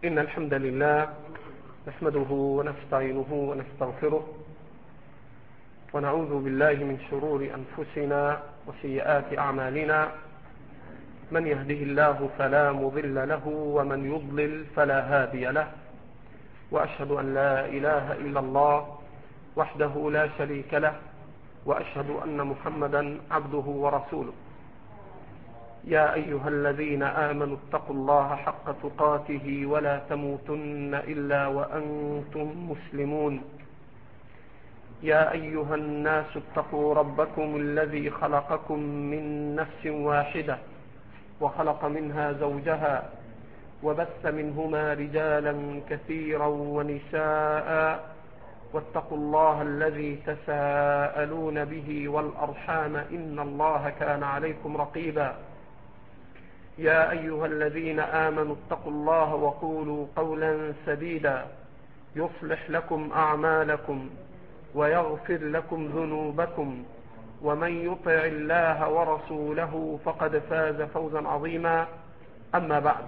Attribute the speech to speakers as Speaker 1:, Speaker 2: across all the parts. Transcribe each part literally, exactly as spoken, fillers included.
Speaker 1: إن الحمد لله نحمده ونستعينه ونستغفره ونعوذ بالله من شرور أنفسنا وسيئات أعمالنا. من يهده الله فلا مضل له ومن يضلل فلا هادي له، وأشهد أن لا إله إلا الله وحده لا شريك له، وأشهد أن محمدا عبده ورسوله. يا أيها الذين آمنوا اتقوا الله حق تقاته ولا تموتن إلا وأنتم مسلمون. يا أيها الناس اتقوا ربكم الذي خلقكم من نفس واحدة وخلق منها زوجها وبث منهما رجالا كثيرا ونساء، واتقوا الله الذي تساءلون به والأرحام إن الله كان عليكم رقيبا. يا أيها الذين آمنوا اتقوا الله وقولوا قولا سديدا يصلح لكم أعمالكم ويغفر لكم ذنوبكم، ومن يطع الله ورسوله فقد فاز فوزا عظيما. أما بعد،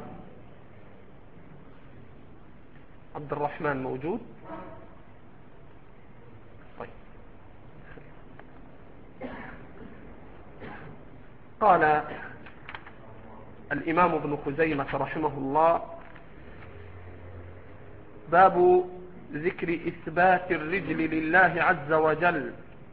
Speaker 1: عبد الرحمن موجود؟ طيب. قال الإمام ابن خزيمة رحمه الله: باب ذكر إثبات الرجل لله عز وجل،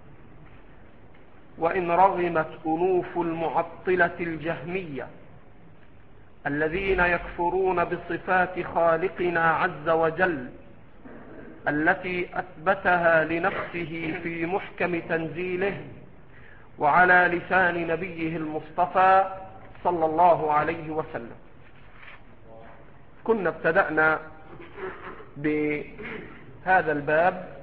Speaker 1: وإن رغمت أنوف المعطلة الجهمية الذين يكفرون بصفات خالقنا عز وجل التي أثبتها لنفسه في محكم تنزيله وعلى لسان نبيه المصطفى صلى الله عليه وسلم. كنا ابتدأنا بهذا الباب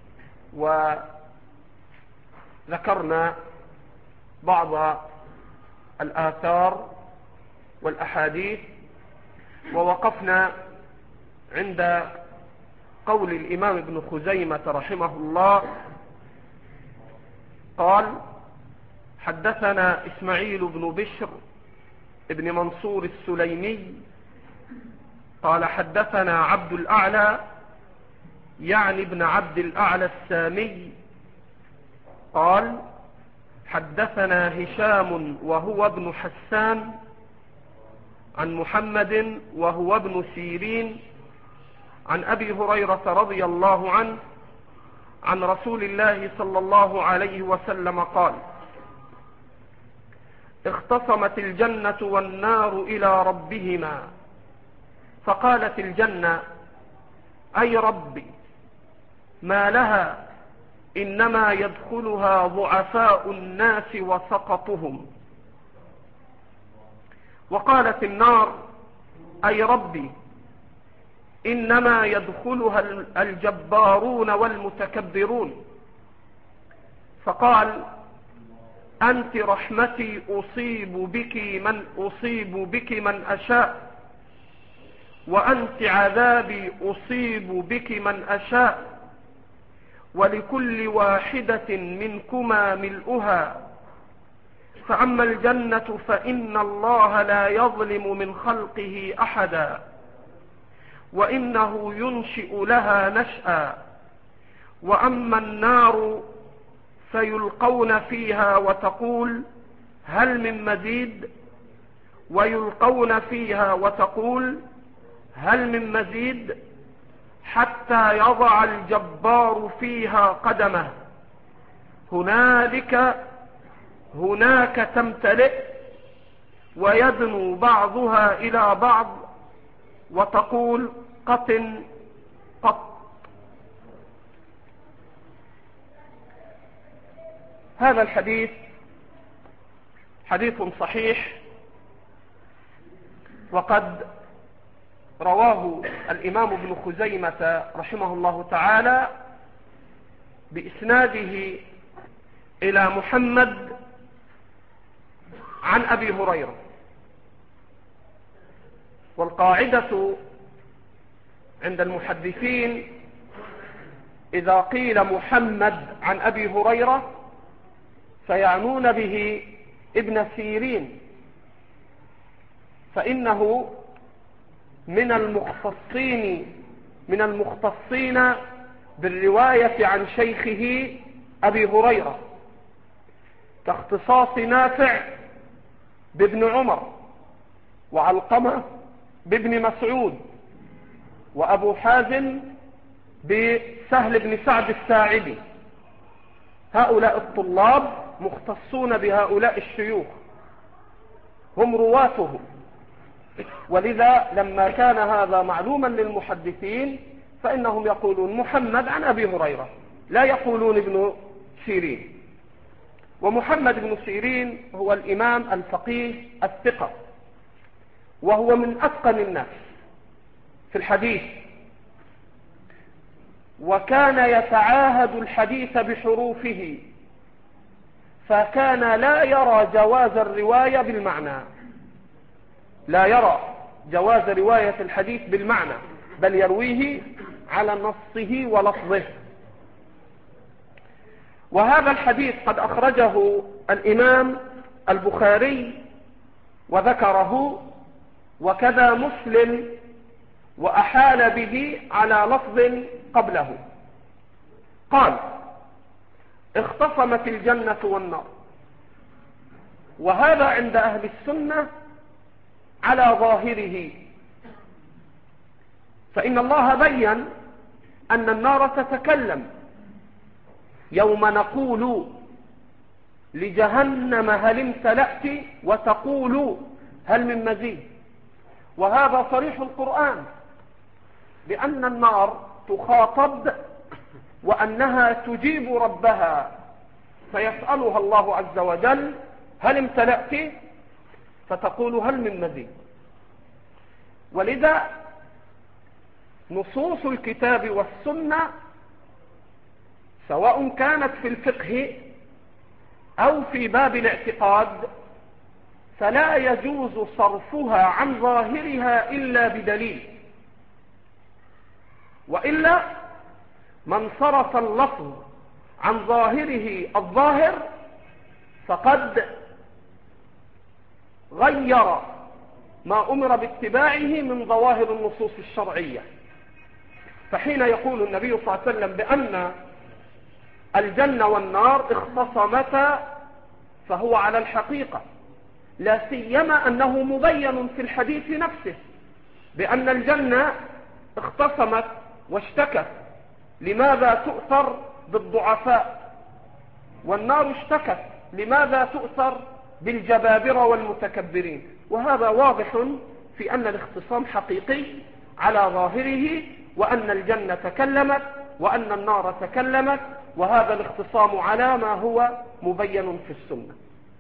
Speaker 1: وذكرنا بعض الآثار والأحاديث، ووقفنا عند قول الإمام ابن خزيمة رحمه الله قال: حدثنا إسماعيل بن بشر ابن منصور السليمي قال حدثنا عبد الأعلى يعني ابن عبد الأعلى السامي قال حدثنا هشام وهو ابن حسان عن محمد وهو ابن سيرين عن أبي هريرة رضي الله عنه عن رسول الله صلى الله عليه وسلم قال: اختصمت الجنة والنار إلى ربهما، فقالت الجنة: أي ربي، ما لها، إنما يدخلها ضعفاء الناس وسقطهم. وقالت النار: أي ربي، إنما يدخلها الجبارون والمتكبرون. فقال: أنت رحمتي أصيب بك من أصيب بك من أشاء، وأنت عذابي أصيب بك من أشاء، ولكل واحدة منكما ملؤها. فأما الجنة فإن الله لا يظلم من خلقه أحدا، وإنه ينشئ لها نشأا. وأما النار فيلقون فيها وتقول: هل من مزيد؟ ويلقون فيها وتقول: هل من مزيد؟ حتى يضع الجبار فيها قدمه، هنالك هناك تمتلئ، ويدنو بعضها إلى بعض وتقول: قط قط. هذا الحديث حديث صحيح، وقد رواه الإمام ابن خزيمة رحمه الله تعالى بإسناده إلى محمد عن أبي هريرة. والقاعدة عند المحدثين إذا قيل محمد عن أبي هريرة فيعنون به ابن سيرين، فإنه من المختصين من المختصين بالرواية عن شيخه أبي هريرة، كاختصاص نافع بابن عمر، وعلقمة بابن مسعود، وأبو حازم بسهل بن سعد الساعدي. هؤلاء الطلاب مختصون بهؤلاء الشيوخ، هم رواته. ولذا لما كان هذا معلوما للمحدثين فإنهم يقولون محمد عن أبي هريرة، لا يقولون ابن سيرين. ومحمد بن سيرين هو الإمام الفقيه الثقة، وهو من أتقن الناس في الحديث، وكان يتعاهد الحديث بحروفه، فكان لا يرى جواز الرواية بالمعنى، لا يرى جواز رواية الحديث بالمعنى، بل يرويه على نصه ولفظه. وهذا الحديث قد أخرجه الإمام البخاري وذكره، وكذا مسلم، وأحال به على لفظ قبله. قال: اختصمت الجنة والنار. وهذا عند أهل السنة على ظاهره، فإن الله بين أن النار تتكلم يوم نقول لجهنم هل امتلأت وتقول هل من مزيد. وهذا صريح القرآن بأن النار تخاطب وأنها تجيب ربها، فيسألها الله عز وجل هل امتلأت، فتقول هل من مزيد. ولذا نصوص الكتاب والسنة سواء كانت في الفقه أو في باب الاعتقاد فلا يجوز صرفها عن ظاهرها إلا بدليل، وإلا من صرف اللفظ عن ظاهره الظاهر فقد غير ما أمر باتباعه من ظواهر النصوص الشرعية. فحين يقول النبي صلى الله عليه وسلم بأن الجنة والنار اختصمتا فهو على الحقيقة، لا سيما أنه مبين في الحديث نفسه بأن الجنة اختصمت واشتكت لماذا تؤثر بالضعفاء، والنار اشتكت لماذا تؤثر بالجبابرة والمتكبرين. وهذا واضح في أن الاختصام حقيقي على ظاهره، وأن الجنة تكلمت وأن النار تكلمت، وهذا الاختصام على ما هو مبين في السنة.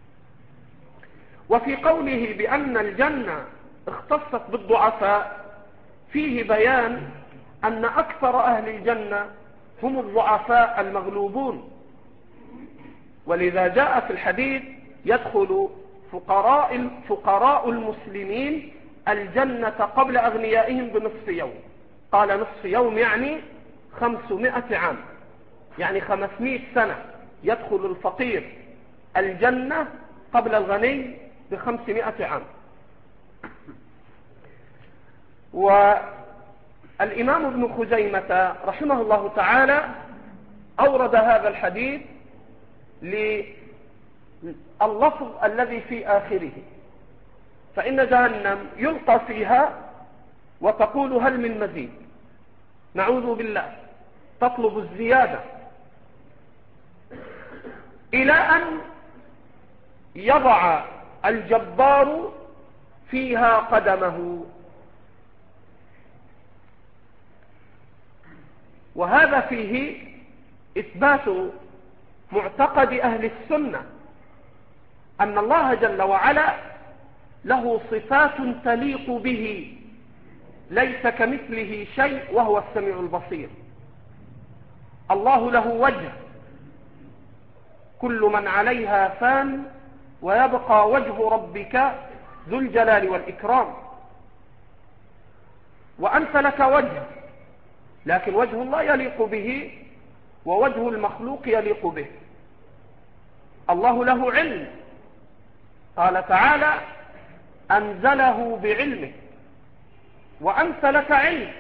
Speaker 1: وفي قوله بأن الجنة اختصت بالضعفاء فيه بيان أن أكثر أهل الجنة هم الضعفاء المغلوبون، ولذا جاء في الحديث يدخل فقراء, فقراء المسلمين الجنة قبل أغنيائهم بنصف يوم. قال نصف يوم يعني خمسمائة عام، يعني خمسمائة سنة يدخل الفقير الجنة قبل الغني بخمسمائة عام. والإمام ابن خزيمة رحمه الله تعالى أورد هذا الحديث لللفظ الذي في آخره، فإن جهنم يلقى فيها وتقول هل من مزيد، نعوذ بالله، تطلب الزيادة، إلى أن يضع الجبار فيها قدمه. وهذا فيه إثبات معتقد أهل السنة أن الله جل وعلا له صفات تليق به، ليس كمثله شيء وهو السميع البصير. الله له وجه، كل من عليها فان ويبقى وجه ربك ذو الجلال والإكرام. وأنت لك وجه، لكن وجه الله يليق به ووجه المخلوق يليق به. الله له علم، قال تعالى أنزله بعلمه، وأنت لك علم،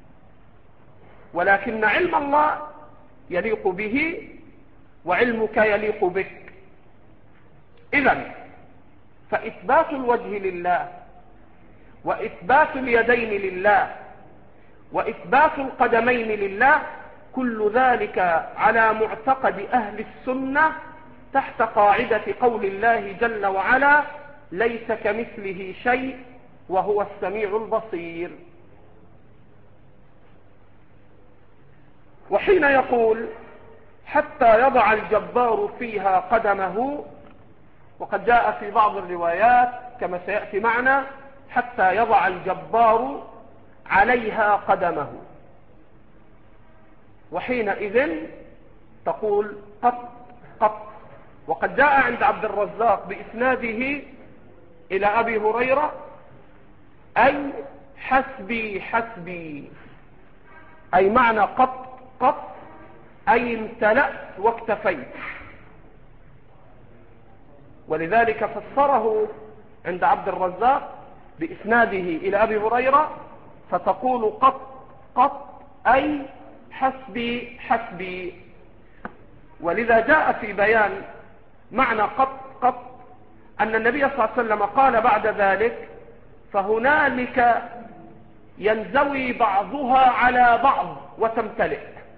Speaker 1: ولكن علم الله يليق به وعلمك يليق بك. إذن فإثبات الوجه لله، وإثبات اليدين لله، وإثبات القدمين لله، كل ذلك على معتقد أهل السنة تحت قاعدة قول الله جل وعلا: ليس كمثله شيء وهو السميع البصير. وحين يقول: حتى يضع الجبار فيها قدمه، وقد جاء في بعض الروايات كما سيأتي معنا: حتى يضع الجبار عليها قدمه. وحينئذ تقول قط قط. وقد جاء عند عبد الرزاق بإسناده إلى أبي هريرة: أي حسبي حسبي، أي معنى قط قط أي امتلأت واكتفيت. ولذلك فسره عند عبد الرزاق بإسناده إلى أبي هريرة، فتقول قط قط أي حسبي حسبي. ولذا جاء في بيان معنى قط قط أن النبي صلى الله عليه وسلم قال بعد ذلك: فهنالك ينزوي بعضها على بعض وتمتلئ،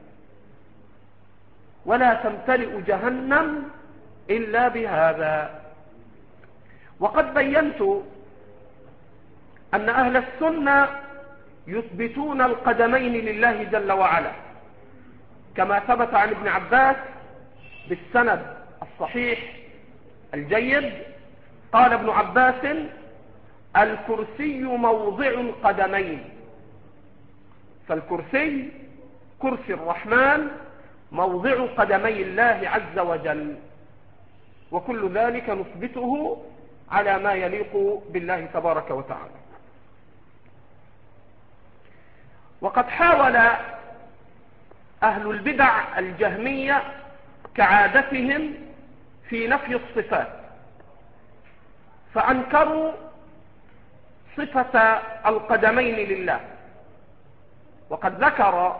Speaker 1: ولا تمتلئ جهنم إلا بهذا. وقد بينت أن أهل السنة يثبتون القدمين لله جل وعلا، كما ثبت عن ابن عباس بالسند الصحيح الجيد. قال ابن عباس: الكرسي موضع القدمين. فالكرسي كرسي الرحمن موضع قدمي الله عز وجل، وكل ذلك نثبته على ما يليق بالله تبارك وتعالى. وقد حاول أهل البدع الجهمية كعادتهم في نفي الصفات، فأنكروا صفة القدمين لله. وقد ذكر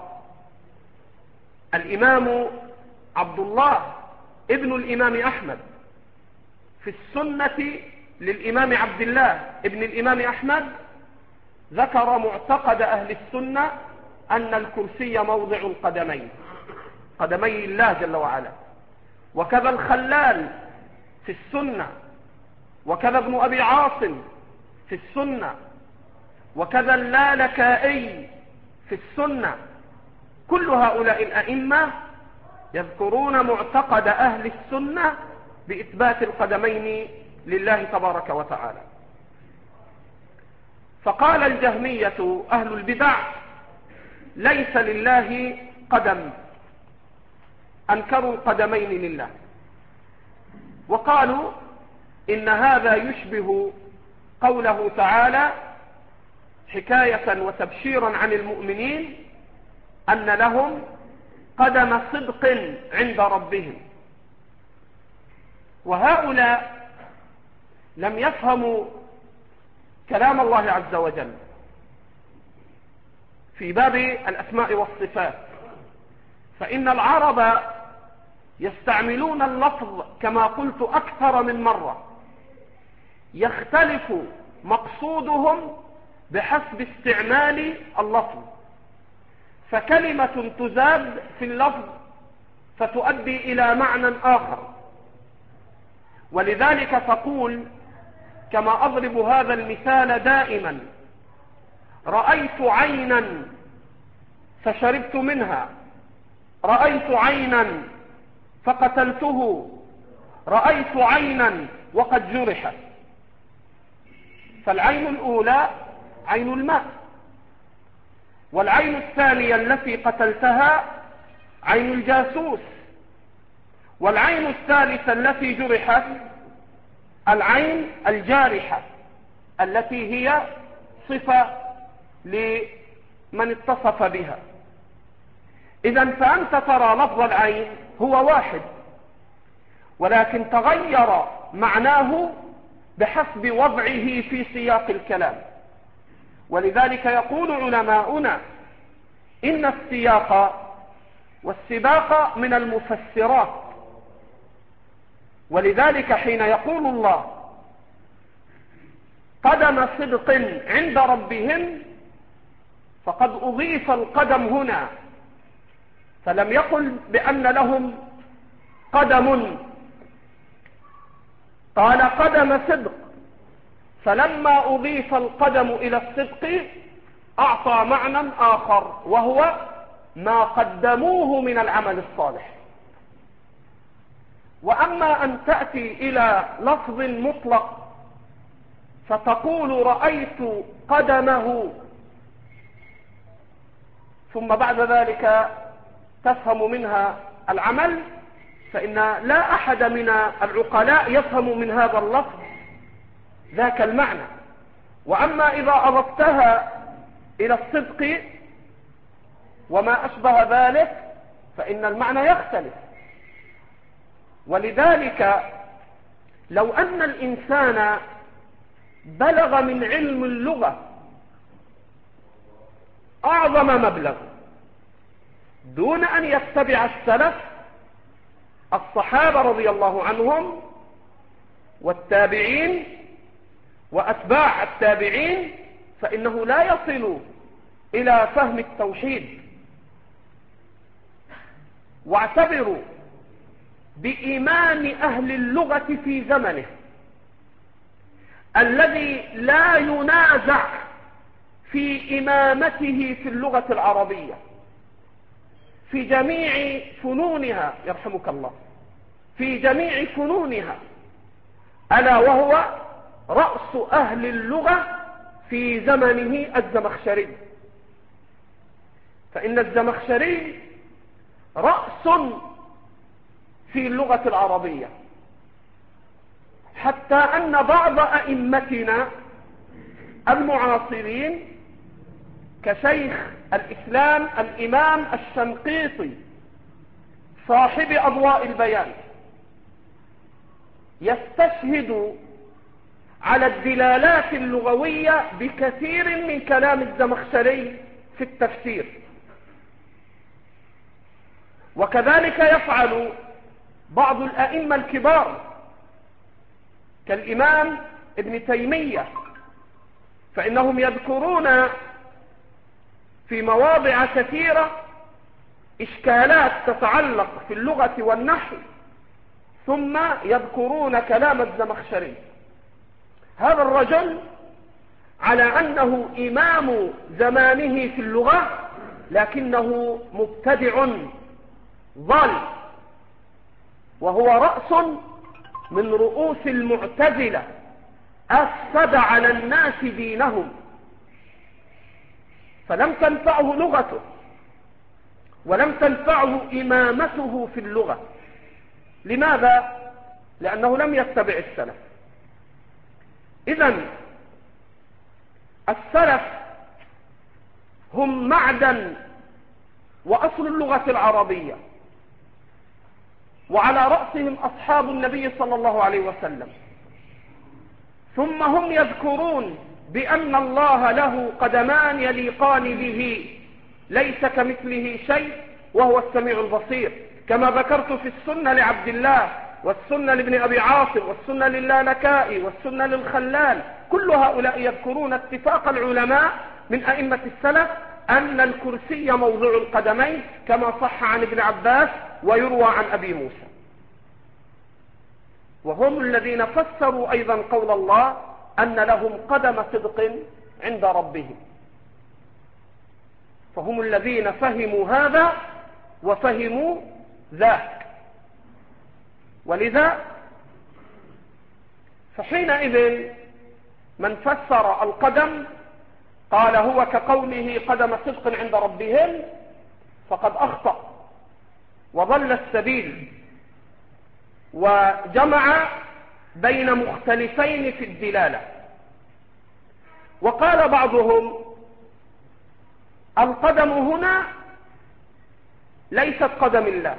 Speaker 1: الإمام عبد الله ابن الإمام أحمد في السنة للإمام عبد الله ابن الإمام أحمد، ذكر معتقد أهل السنة أن الكرسي موضع القدمين، قدمي الله جل وعلا. وكذا الخلال في السنة، وكذا ابن أبي عاصم في السنة، وكذا اللالكائي في السنة. كل هؤلاء الأئمة يذكرون معتقد أهل السنة بإثبات القدمين لله تبارك وتعالى. فقال الجهمية أهل البدع: ليس لله قدم، أنكروا القدمين لله، وقالوا إن هذا يشبه قوله تعالى حكاية وتبشيرا عن المؤمنين أن لهم قدم صدق عند ربهم. وهؤلاء لم يفهموا كلام الله عز وجل في باب الأسماء والصفات، فإن العرب يستعملون اللفظ كما قلت أكثر من مرة، يختلف مقصودهم بحسب استعمال اللفظ، فكلمة تزاد في اللفظ فتؤدي إلى معنى آخر. ولذلك تقول كما أضرب هذا المثال دائما: رأيت عينا فشربت منها، رأيت عينا فقتلته، رأيت عينا وقد جرحت. فالعين الأولى عين الماء، والعين الثانية التي قتلتها عين الجاسوس، والعين الثالثة التي جرحت العين الجارحة التي هي صفة لمن اتصف بها. إذن فأنت ترى لفظ العين هو واحد، ولكن تغير معناه بحسب وضعه في سياق الكلام. ولذلك يقول علماؤنا إن السياق والسباق من المفسرات، ولذلك حين يقول الله قدم صدق عند ربهم فقد أضيف القدم هنا، فلم يقل بأن لهم قدم، قال قدم صدق، فلما أضيف القدم إلى الصدق أعطى معنى آخر وهو ما قدموه من العمل الصالح. وأما أن تأتي إلى لفظ مطلق فتقول رأيت قدمه ثم بعد ذلك تفهم منها العمل، فإن لا أحد من العقلاء يفهم من هذا اللفظ ذاك المعنى. وأما إذا أضفتها إلى الصدق وما أشبه ذلك فإن المعنى يختلف. ولذلك لو أن الإنسان بلغ من علم اللغة أعظم مبلغ دون أن يتبع السلف الصحابة رضي الله عنهم والتابعين وأتباع التابعين، فإنه لا يصل إلى فهم التوحيد. واعتبروا بإمام أهل اللغة في زمنه الذي لا ينازع في إمامته في اللغة العربية في جميع فنونها، يرحمك الله، في جميع فنونها، ألا وهو رأس أهل اللغة في زمنه الزمخشري. فإن الزمخشري رأس في اللغة العربية، حتى أن بعض أئمتنا المعاصرين كشيخ الإسلام الإمام الشنقيطي صاحب أضواء البيان يستشهد على الدلالات اللغوية بكثير من كلام الزمخشري في التفسير. وكذلك يفعل بعض الأئمة الكبار كالإمام ابن تيمية، فإنهم يذكرون في مواضع كثيرة إشكالات تتعلق في اللغة والنحو ثم يذكرون كلام الزمخشري. هذا الرجل على أنه إمام زمانه في اللغة لكنه مبتدع ضال، وهو رأس من رؤوس المعتزلة أفسد على الناس دينهم، فلم تنفعه لغته ولم تنفعه إمامته في اللغة. لماذا؟ لأنه لم يتبع السلف. إذن السلف هم معدن وأصل اللغة العربية، وعلى رأسهم أصحاب النبي صلى الله عليه وسلم، ثم هم يذكرون بأن الله له قدمان يليقان به ليس كمثله شيء وهو السميع البصير، كما ذكرت في السنة لعبد الله والسنة لابن أبي عاصم والسنة للالكائي والسنة للخلال. كل هؤلاء يذكرون اتفاق العلماء من أئمة السلف أن الكرسي موضع القدمين كما صح عن ابن عباس ويروى عن أبي موسى. وهم الذين فسروا أيضا قول الله أن لهم قدم صدق عند ربهم، فهم الذين فهموا هذا وفهموا ذاك. ولذا فحينئذ من فسر القدم قال هو كقوله قدم صدق عند ربهم فقد أخطأ وضل السبيل، وجمع بين مختلفين في الدلالة. وقال بعضهم القدم هنا ليست قدم الله،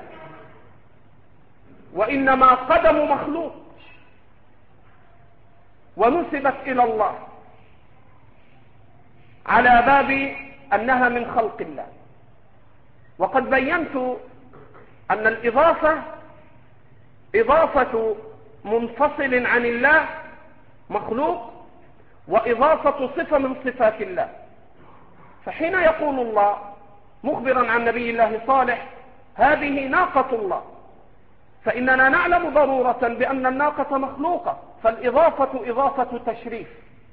Speaker 1: وإنما قدم مخلوق ونسبت إلى الله. على باب أنها من خلق الله. وقد بينت أن الإضافة إضافة منفصل عن الله مخلوق، وإضافة صفة من صفات الله. فحين يقول الله مخبرا عن نبي الله صالح هذه ناقة الله، فإننا نعلم ضرورة بأن الناقة مخلوقة، فالإضافة إضافة تشريف.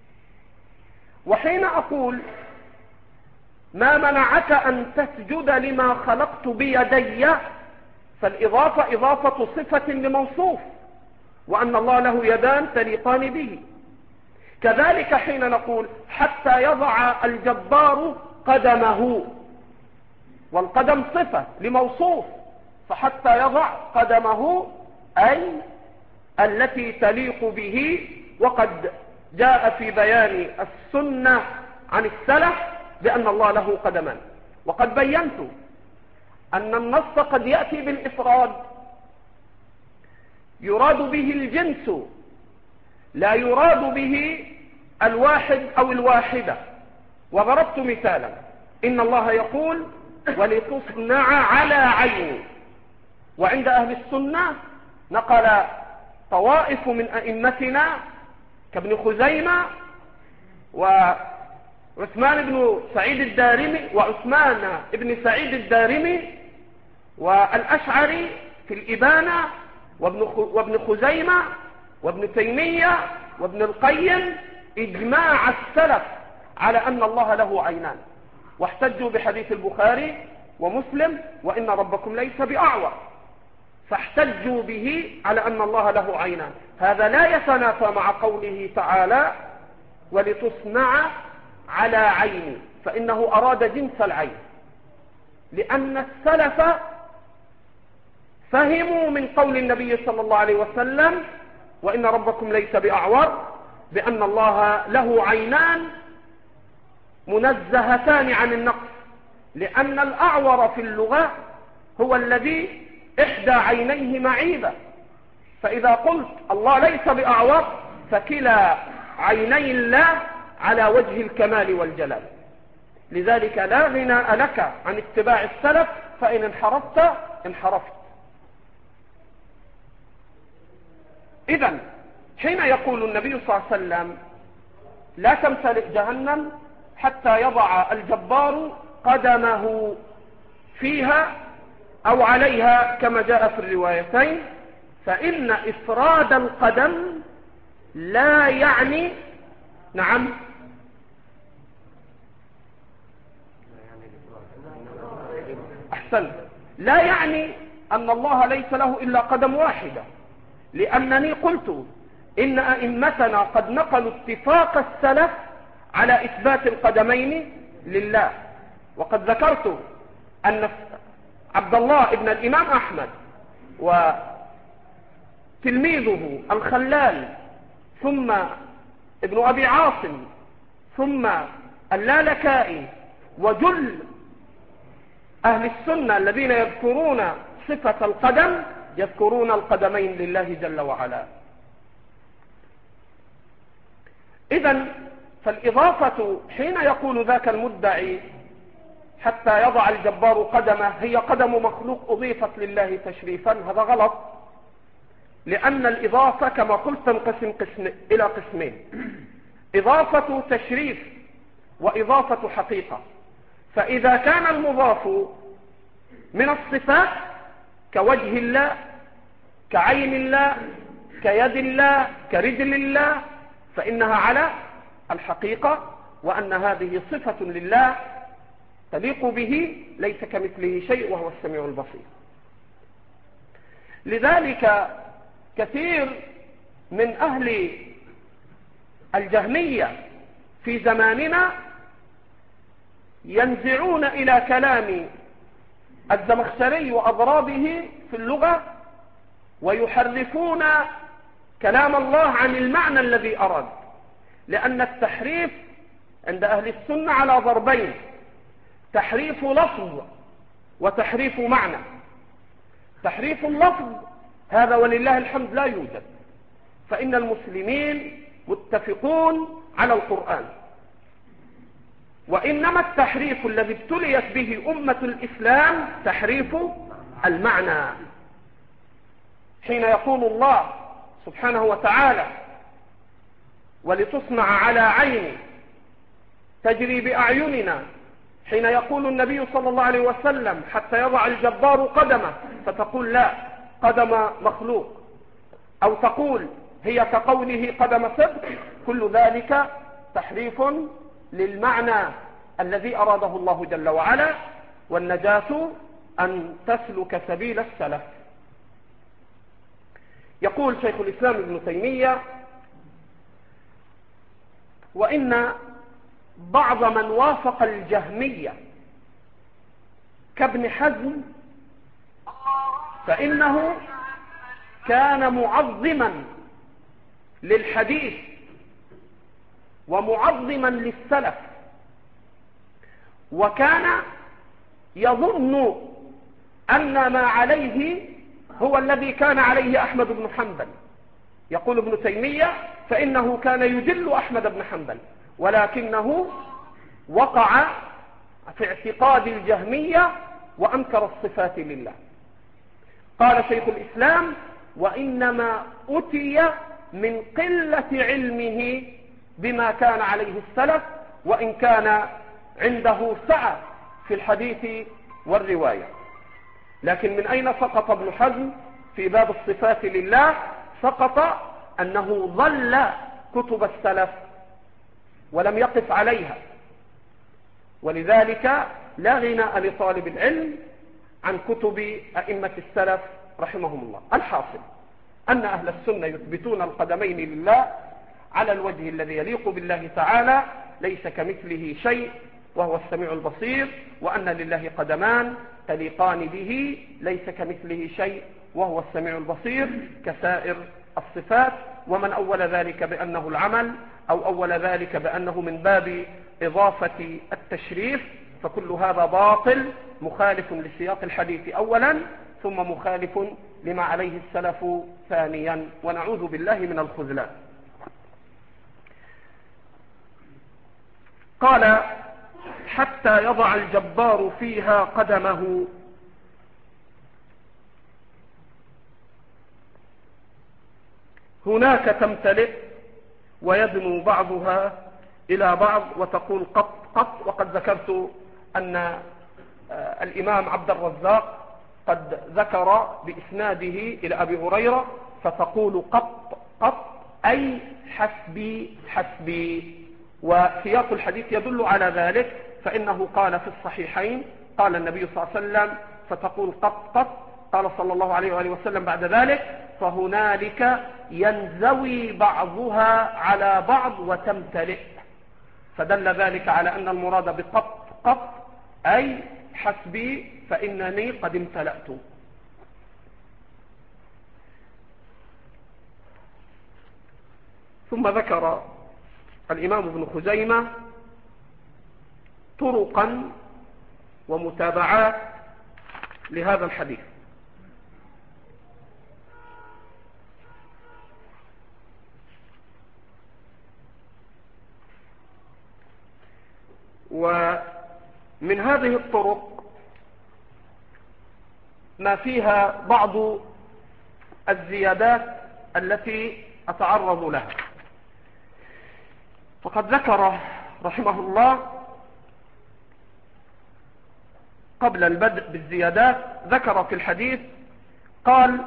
Speaker 1: وحين أقول ما منعك أن تسجد لما خلقت بيدي، فالإضافة إضافة صفة لموصوف، وأن الله له يدان تليقان به. كذلك حين نقول حتى يضع الجبار قدمه، والقدم صفة لموصوف، فحتى يضع قدمه أي التي تليق به. وقد جاء في بيان السنة عن السلف بأن الله له قدمان. وقد بينت أن النص قد يأتي بالإفراد يراد به الجنس، لا يراد به الواحد أو الواحدة. وضربت مثالا، إن الله يقول ولتصنع على عيني. وعند أهل السنة نقل طوائف من أئمتنا كابن خزيمة وعثمان بن سعيد الدارمي وعثمان بن سعيد الدارمي والأشعري في الإبانة وابن خزيمة وابن تيمية وابن القيم إجماع السلف على أن الله له عينان، واحتجوا بحديث البخاري ومسلم وإن ربكم ليس بأعور، فاحتجوا به على أن الله له عينان. هذا لا يتنافى مع قوله تعالى ولتصنع على عيني، فإنه أراد جنس العين، لأن السلف فهموا من قول النبي صلى الله عليه وسلم وإن ربكم ليس بأعور بأن الله له عينان منزهتان عن النقص، لأن الأعور في اللغة هو الذي إحدى عينيه معيبة. فإذا قلت الله ليس بأعور فكلا عيني الله على وجه الكمال والجلال. لذلك لا غناء لك عن اتباع السلف، فإن انحرفت انحرفت. إذن حين يقول النبي صلى الله عليه وسلم لا تمتلئ جهنم حتى يضع الجبار قدمه فيها أو عليها كما جاء في الروايتين، فإن إفراد القدم لا يعني نعم أحسن لا يعني أن الله ليس له إلا قدم واحدة، لأنني قلت إن أئمتنا قد نقلوا اتفاق السلف على إثبات القدمين لله. وقد ذكرت أن عبد الله ابن الإمام أحمد وتلميذه الخلال ثم ابن أبي عاصم ثم اللالكائي وجل أهل السنة الذين يذكرون صفة القدم يذكرون القدمين لله جل وعلا. إذن فالإضافة حين يقول ذاك المدعي حتى يضع الجبار قدمه هي قدم مخلوق أضيفت لله تشريفا، هذا غلط، لأن الإضافة كما قلت تنقسم قسم إلى قسمين: إضافة تشريف وإضافة حقيقة. فإذا كان المضاف من الصفات كوجه الله كعين الله كيد الله كرجل الله فإنها على الحقيقة، وأن هذه صفة لله تليق به ليس كمثله شيء وهو السميع البصير. لذلك كثير من أهل الجهمية في زماننا ينزعون إلى كلام الزمخشري وأضرابه في اللغة ويحرفون كلام الله عن المعنى الذي أراد، لأن التحريف عند أهل السنة على ضربين: تحريف لفظ وتحريف معنى. تحريف اللفظ هذا ولله الحمد لا يوجد، فإن المسلمين متفقون على القرآن، وإنما التحريف الذي ابتليت به أمة الإسلام تحريف المعنى. حين يقول الله سبحانه وتعالى ولتصنع على عيني تجري بأعيننا، حين يقول النبي صلى الله عليه وسلم حتى يضع الجبار قدمه فتقول لا قدم مخلوق، أو تقول هي كقوله قدم صدق، كل ذلك تحريف للمعنى الذي أراده الله جل وعلا، والنجاة أن تسلك سبيل السلف. يقول شيخ الإسلام ابن تيمية: وإن بعض من وافق الجهمية كابن حزم فإنه كان معظما للحديث ومعظما للسلف، وكان يظن أن ما عليه هو الذي كان عليه أحمد بن حنبل. يقول ابن تيمية: فإنه كان يدل أحمد بن حنبل، ولكنه وقع في اعتقاد الجهمية وأنكر الصفات لله. قال شيخ الإسلام: وإنما أتي من قلة علمه بما كان عليه السلف، وإن كان عنده سعة في الحديث والرواية. لكن من أين سقط ابن حزم في باب الصفات لله؟ سقط أنه ظل كتب السلف ولم يقف عليها، ولذلك لا غناء لطالب العلم عن كتب أئمة السلف رحمهم الله. الحاصل أن أهل السنة يثبتون القدمين لله على الوجه الذي يليق بالله تعالى، ليس كمثله شيء وهو السميع البصير، وأن لله قدمان تليقان به، ليس كمثله شيء وهو السميع البصير، كسائر الصفات. ومن أول ذلك بأنه العمل، أو أول ذلك بأنه من باب إضافة التشريف، فكل هذا باطل، مخالف لسياق الحديث أولا، ثم مخالف لما عليه السلف ثانيا، ونعوذ بالله من الخذلان. قال: حتى يضع الجبار فيها قدمه. هناك تمتلئ ويدنو بعضها إلى بعض وتقول قط قط. وقد ذكرت أن الإمام عبد الرزاق قد ذكر بإسناده إلى أبي هريرة فتقول قط قط أي حسبي حسبي، وسياق الحديث يدل على ذلك، فإنه قال في الصحيحين قال النبي صلى الله عليه وسلم فتقول قط قط، قال صلى الله عليه وآله وسلم بعد ذلك: فهنالك ينزوي بعضها على بعض وتمتلئ. فدل ذلك على أن المراد بقط قط أي حسبي فإنني قد امتلأت. ثم ذكر الإمام ابن خزيمة طرقا ومتابعات لهذا الحديث. ومن هذه الطرق ما فيها بعض الزيادات التي أتعرض لها. فقد ذكر رحمه الله قبل البدء بالزيادات، ذكر في الحديث قال: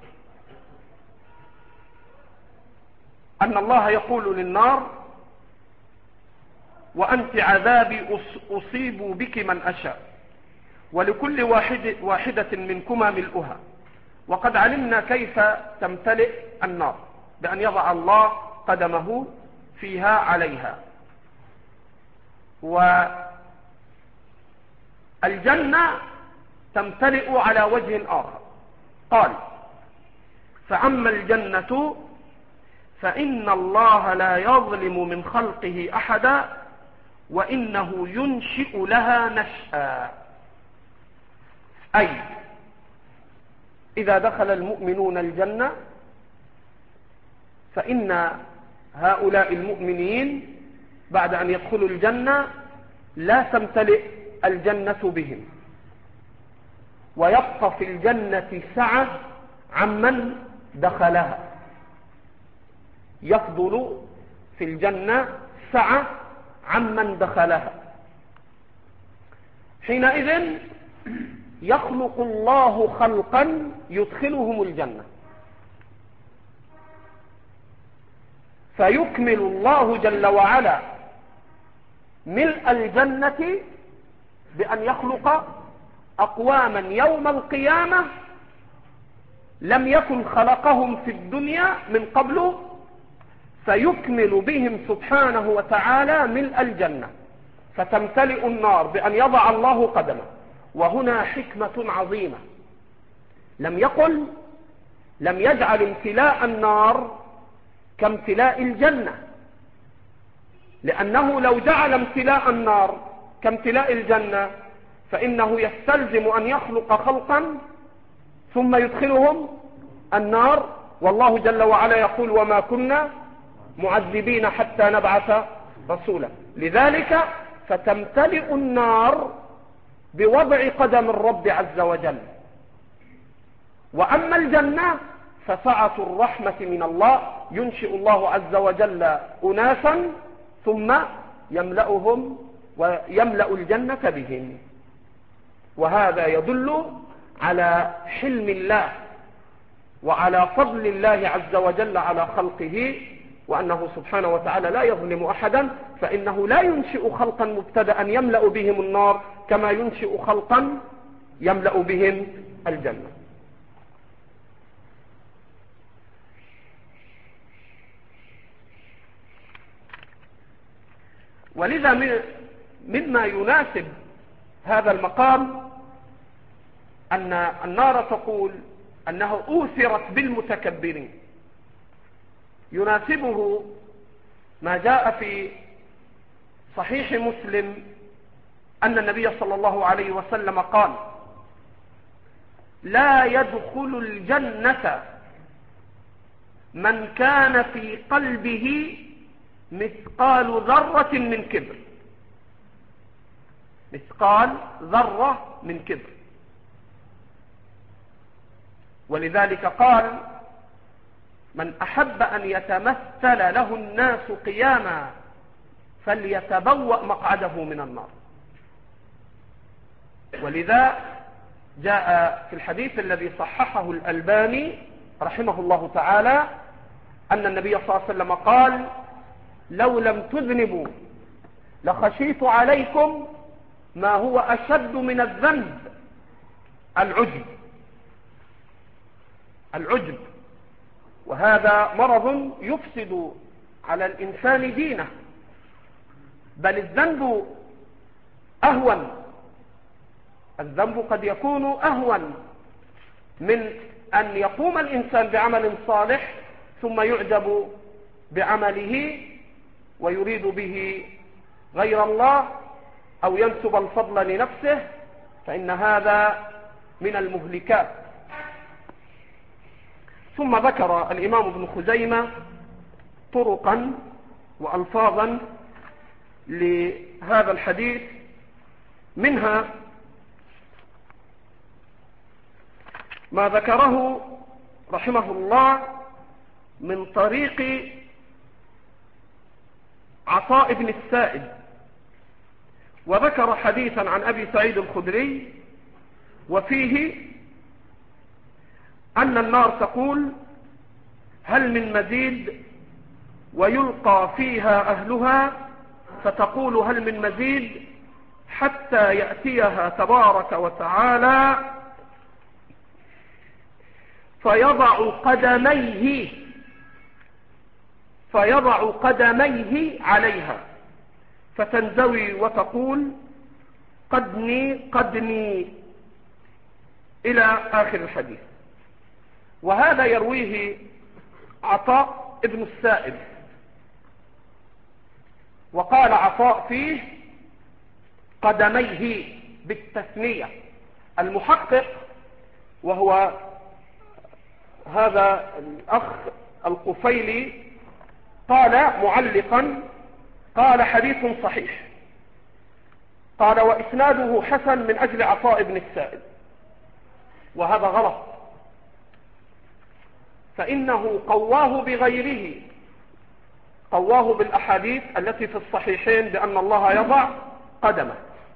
Speaker 1: أن الله يقول للنار: وأنت عذابي أصيب بك من أشاء، ولكل واحد واحدة منكما ملؤها. وقد علمنا كيف تمتلئ النار، بأن يضع الله قدمه فيها عليها. والجنة تمتلئ على وجه آخر. قال: فأما الجنة فإن الله لا يظلم من خلقه أحدا، وإنه ينشئ لها نشأا. أي إذا دخل المؤمنون الجنة فإن هؤلاء المؤمنين بعد أن يدخلوا الجنة لا تمتلئ الجنة بهم، ويبقى في الجنة سعة عمن دخلها، يفضل في الجنة سعة عمن دخلها. حينئذ يخلق الله خلقا يدخلهم الجنة، فيكمل الله جل وعلا ملء الجنة بأن يخلق أقواما يوم القيامة لم يكن خلقهم في الدنيا من قبل، فيكمل بهم سبحانه وتعالى ملء الجنة، فتمتلئ النار بأن يضع الله قدمه. وهنا حكمة عظيمة، لم يقل لم يجعل امتلاء النار كامتلاء الجنة، لأنه لو جعل امتلاء النار كامتلاء الجنة فإنه يستلزم أن يخلق خلقا ثم يدخلهم النار، والله جل وعلا يقول وما كنا معذبين حتى نبعث رسولا. لذلك فتمتلئ النار بوضع قدم الرب عز وجل. وأما الجنة فسعة الرحمة من الله، ينشئ الله عز وجل أناسا ثم يملأهم ويملأ الجنة بهم. وهذا يدل على حلم الله وعلى فضل الله عز وجل على خلقه، وأنه سبحانه وتعالى لا يظلم أحدا، فإنه لا ينشئ خلقا مبتدأ يملأ بهم النار كما ينشئ خلقا يملأ بهم الجنة. ولذا مما يناسب هذا المقام أن النار تقول أنه أوثرت بالمتكبرين. يناسبه ما جاء في صحيح مسلم أن النبي صلى الله عليه وسلم قال لا يدخل الجنة من كان في قلبه مثقال ذرة من كبر، مثقال ذرة من كبر. ولذلك قال من أحب أن يتمثل له الناس قياما فليتبوأ مقعده من النار. ولذا جاء في الحديث الذي صححه الألباني رحمه الله تعالى أن النبي صلى الله عليه وسلم قال لو لم تذنبوا لخشيت عليكم ما هو أشد من الذنب العجب. العجب، وهذا مرض يفسد على الإنسان دينه، بل الذنب أهون، الذنب قد يكون أهون من أن يقوم الإنسان بعمل صالح ثم يعجب بعمله ويريد به غير الله أو ينسب الفضل لنفسه، فإن هذا من المهلكات. ثم ذكر الإمام ابن خزيمة طرقا وألفاظا لهذا الحديث، منها ما ذكره رحمه الله من طريق عطاء بن السائب، وذكر حديثا عن أبي سعيد الخدري وفيه أن النار تقول هل من مزيد، ويلقى فيها أهلها فتقول هل من مزيد، حتى يأتيها تبارك وتعالى فيضع قدميه فيضع قدميه عليها فتنزوي وتقول قدني قدني إلى آخر الحديث. وهذا يرويه عطاء ابن السائب، وقال عطاء فيه قدميه بالتثنية. المحقق وهو هذا الأخ القفيلي قال معلقا قال حديث صحيح، قال وإسناده حسن من أجل عطاء بن السائب، وهذا غلط، فإنه قواه بغيره، قواه بالأحاديث التي في الصحيحين بأن الله يضع قدمه.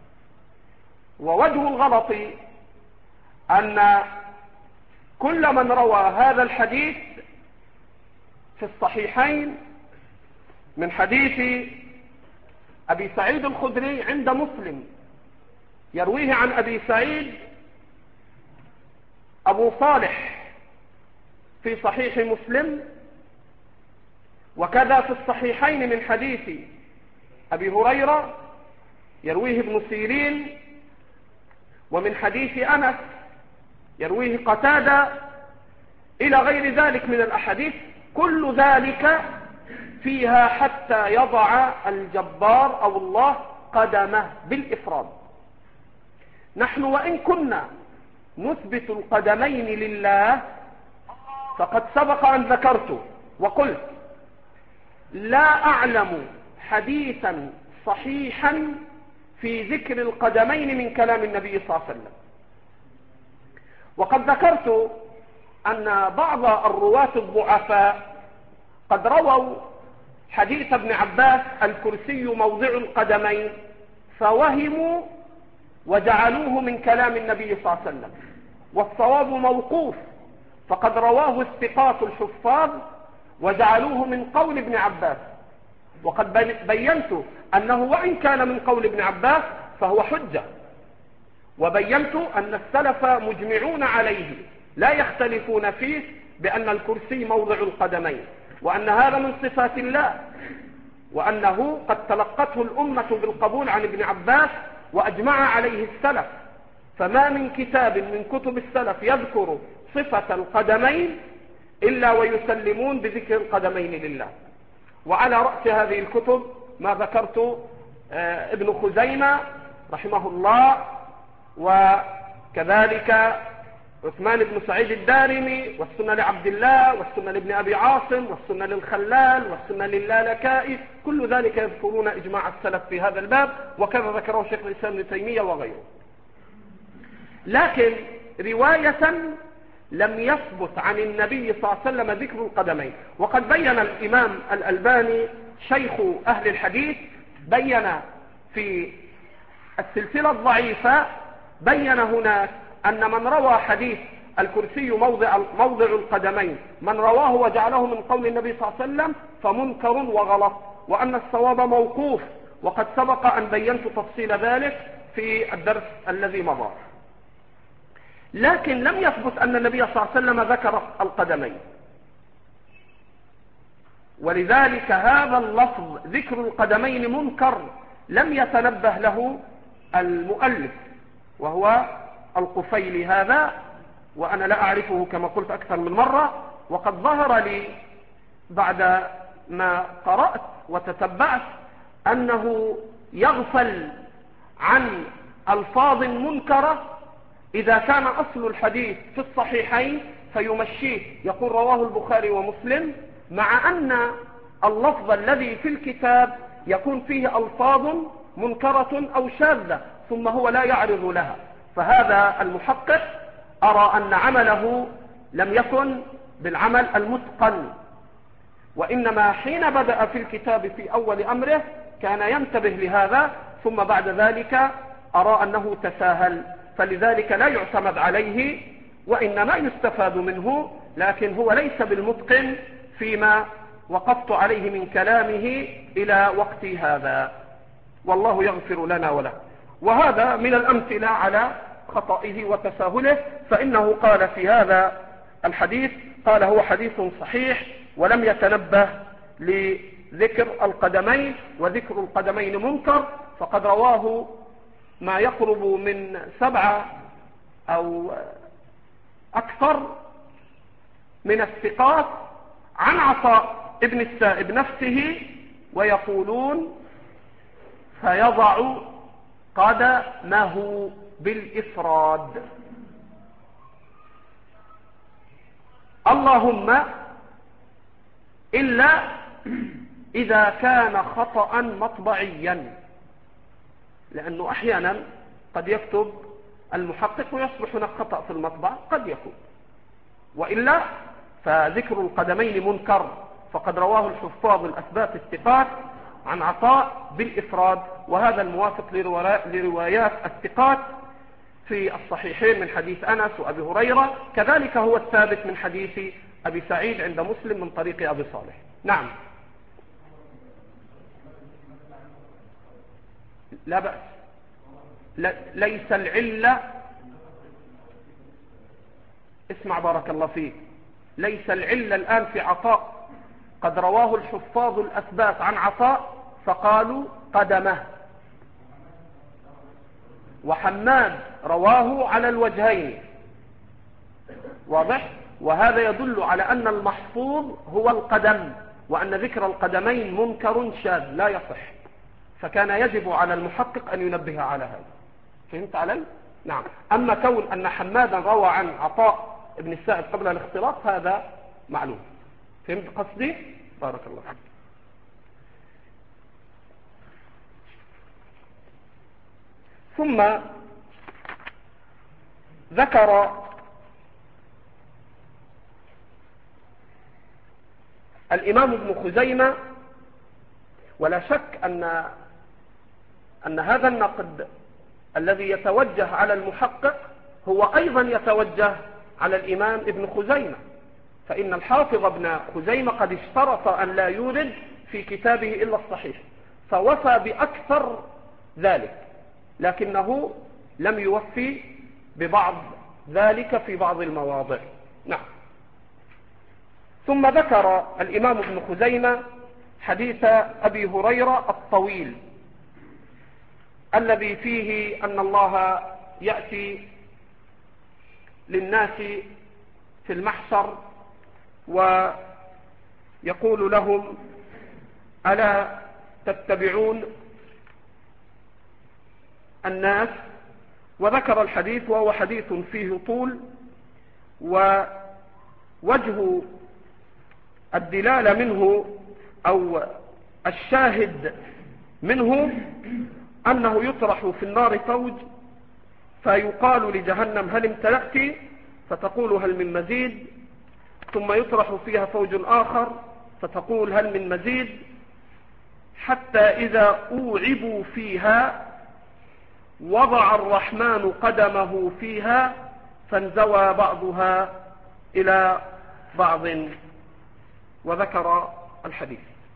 Speaker 1: ووجه الغلط أن كل من روى هذا الحديث في الصحيحين من حديث أبي سعيد الخدري عند مسلم يرويه عن أبي سعيد أبو صالح في صحيح مسلم، وكذا في الصحيحين من حديث أبي هريرة يرويه ابن سيرين، ومن حديث أنس يرويه قتادة، إلى غير ذلك من الأحاديث، كل ذلك فيها حتى يضع الجبار أو الله قدمه بالإفراد. نحن وإن كنا نثبت القدمين لله، فقد سبق أن ذكرت وقلت لا أعلم حديثا صحيحا في ذكر القدمين من كلام النبي صلى الله عليه وسلم. وقد ذكرت أن بعض الرواة الضعفاء قد رووا حديث ابن عباس الكرسي موضع القدمين فوهموا وجعلوه من كلام النبي صلى الله عليه وسلم، والصواب موقوف، فقد رواه الثقات الحفاظ وجعلوه من قول ابن عباس. وقد بينت أنه وإن كان من قول ابن عباس فهو حجة، وبينت أن السلف مجمعون عليه لا يختلفون فيه بأن الكرسي موضع القدمين، وأن هذا من صفات الله، وأنه قد تلقته الأمة بالقبول عن ابن عباس وأجمع عليه السلف. فما من كتاب من كتب السلف يذكر صفة القدمين إلا ويسلمون بذكر القدمين لله. وعلى رأس هذه الكتب ما ذكرت ابن خزيمة رحمه الله، وكذلك عثمان بن سعيد الدارمي، والسنة لعبد الله، والسنة لابن أبي عاصم، والسنة للخلال، والسنة للالكائي، كل ذلك يذكرون إجماع السلف في هذا الباب، وكذا ذكره شيخ الإسلام ابن تيمية وغيره. لكن رواية لم يثبت عن النبي صلى الله عليه وسلم ذكر القدمين. وقد بين الإمام الألباني شيخ أهل الحديث، بين في السلسلة الضعيفة، بين هناك أن من روى حديث الكرسي موضع, موضع القدمين من رواه وجعله من قول النبي صلى الله عليه وسلم فمنكر وغلط، وأن الصواب موقوف، وقد سبق أن بينت تفصيل ذلك في الدرس الذي مضى. لكن لم يثبت أن النبي صلى الله عليه وسلم ذكر القدمين، ولذلك هذا اللفظ ذكر القدمين منكر لم يتنبه له المؤلف، وهو القفيلي هذا، وأنا لا أعرفه كما قلت أكثر من مرة. وقد ظهر لي بعد ما قرأت وتتبعت أنه يغفل عن ألفاظ منكرة إذا كان أصل الحديث في الصحيحين فيمشيه، يقول رواه البخاري ومسلم، مع أن اللفظ الذي في الكتاب يكون فيه ألفاظ منكرة أو شاذة ثم هو لا يعرض لها. فهذا المحقق أرى أن عمله لم يكن بالعمل المتقن، وإنما حين بدأ في الكتاب في أول أمره كان ينتبه لهذا، ثم بعد ذلك أرى أنه تساهل، فلذلك لا يعتمد عليه، وإنما يستفاد منه، لكن هو ليس بالمتقن فيما وقفت عليه من كلامه إلى وقت هذا، والله يغفر لنا وله. وهذا من الأمثلة على خطئه وتساهله، فإنه قال في هذا الحديث، قال هو حديث صحيح ولم يتنبه لذكر القدمين، وذكر القدمين منكر، فقد رواه ما يقرب من سبعة أو أكثر من الثقات عن عطاء ابن السائب نفسه، ويقولون فيضع قدمه بالإفراد. اللهم إلا إذا كان خطأ مطبعيا، لأنه أحيانا قد يكتب المحقق ويصبح هناك خطأ في المطبع، قد يكون، وإلا فذكر القدمين منكر، فقد رواه الحفاظ الأثبات الثقات عن عطاء بالإفراد، وهذا الموافق لروايات الثقات في الصحيحين من حديث أنس وأبي هريرة، كذلك هو الثابت من حديث أبي سعيد عند مسلم من طريق أبي صالح. نعم، لا بأس. ليس العلة، اسمع بارك الله فيك، ليس العلة الآن في عطاء، قد رواه الحفاظ الأثبات عن عطاء فقالوا قدمه، وحماد رواه على الوجهين، واضح؟ وهذا يدل على أن المحفوظ هو القدم، وأن ذكر القدمين منكر شاذ لا يصح، فكان يجب على المحقق أن ينبه على هذا. فهمت علي؟ نعم. أما كون أن حمادا روى عن عطاء ابن السائب قبل الاختلاط هذا معلوم. فهمت قصدي؟ بارك الله فيك. ثم ذكر الإمام ابن خزيمة، ولا شك أن أن هذا النقد الذي يتوجه على المحقق هو أيضا يتوجه على الإمام ابن خزيمة، فإن الحافظ ابن خزيمة قد اشترط أن لا يورد في كتابه إلا الصحيح، فوفى بأكثر ذلك، لكنه لم يوفي ببعض ذلك في بعض المواضع. نعم. ثم ذكر الإمام ابن خزيمة حديث أبي هريرة الطويل الذي فيه أن الله يأتي للناس في المحشر ويقول لهم ألا تتبعون الناس، وذكر الحديث وهو حديث فيه طول، ووجه الدلالة منه أو الشاهد منه أنه يطرح في النار فوج فيقال لجهنم هل امتلأت، فتقول هل من مزيد، ثم يطرح فيها فوج آخر فتقول هل من مزيد، حتى إذا أوعبوا فيها وضع الرحمن قدمه فيها فانزوى بعضها إلى بعض، وذكر الحديث.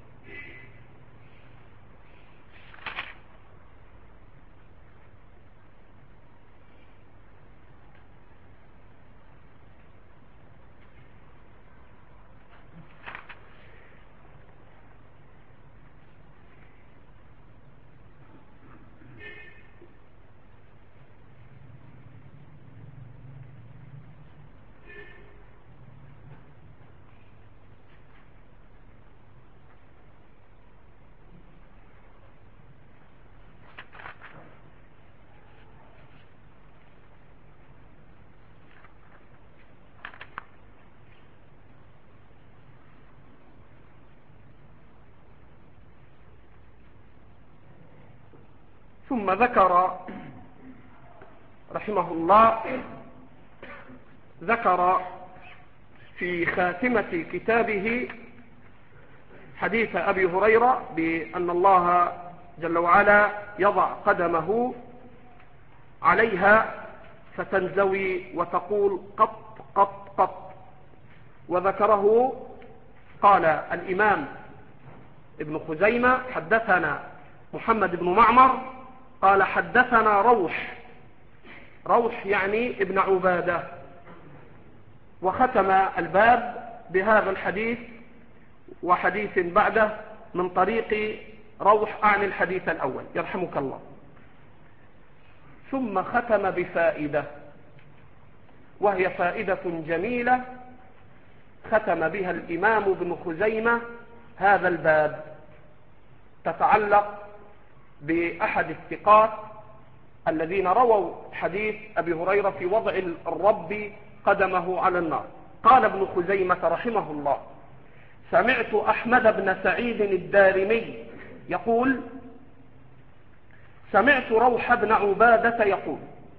Speaker 1: ثم ذكر رحمه الله ذكر في خاتمة كتابه حديث أبي هريرة بأن الله جل وعلا يضع قدمه عليها فتنزوي وتقول قط قط قط، وذكره قال الإمام ابن خزيمة حدثنا محمد بن معمر قال حدثنا روح، روح يعني ابن عبادة، وختم الباب بهذا الحديث وحديث بعده من طريق روح عن الحديث الأول يرحمك الله. ثم ختم بفائدة، وهي فائدة جميلة ختم بها الإمام ابن خزيمة هذا الباب، تتعلق بأحد الثقات الذين رووا حديث أبي هريرة في وضع الرب قدمه على النار. قال ابن خزيمة رحمه الله سمعت أحمد بن سعيد الدارمي يقول سمعت روح بن عبادة يقول: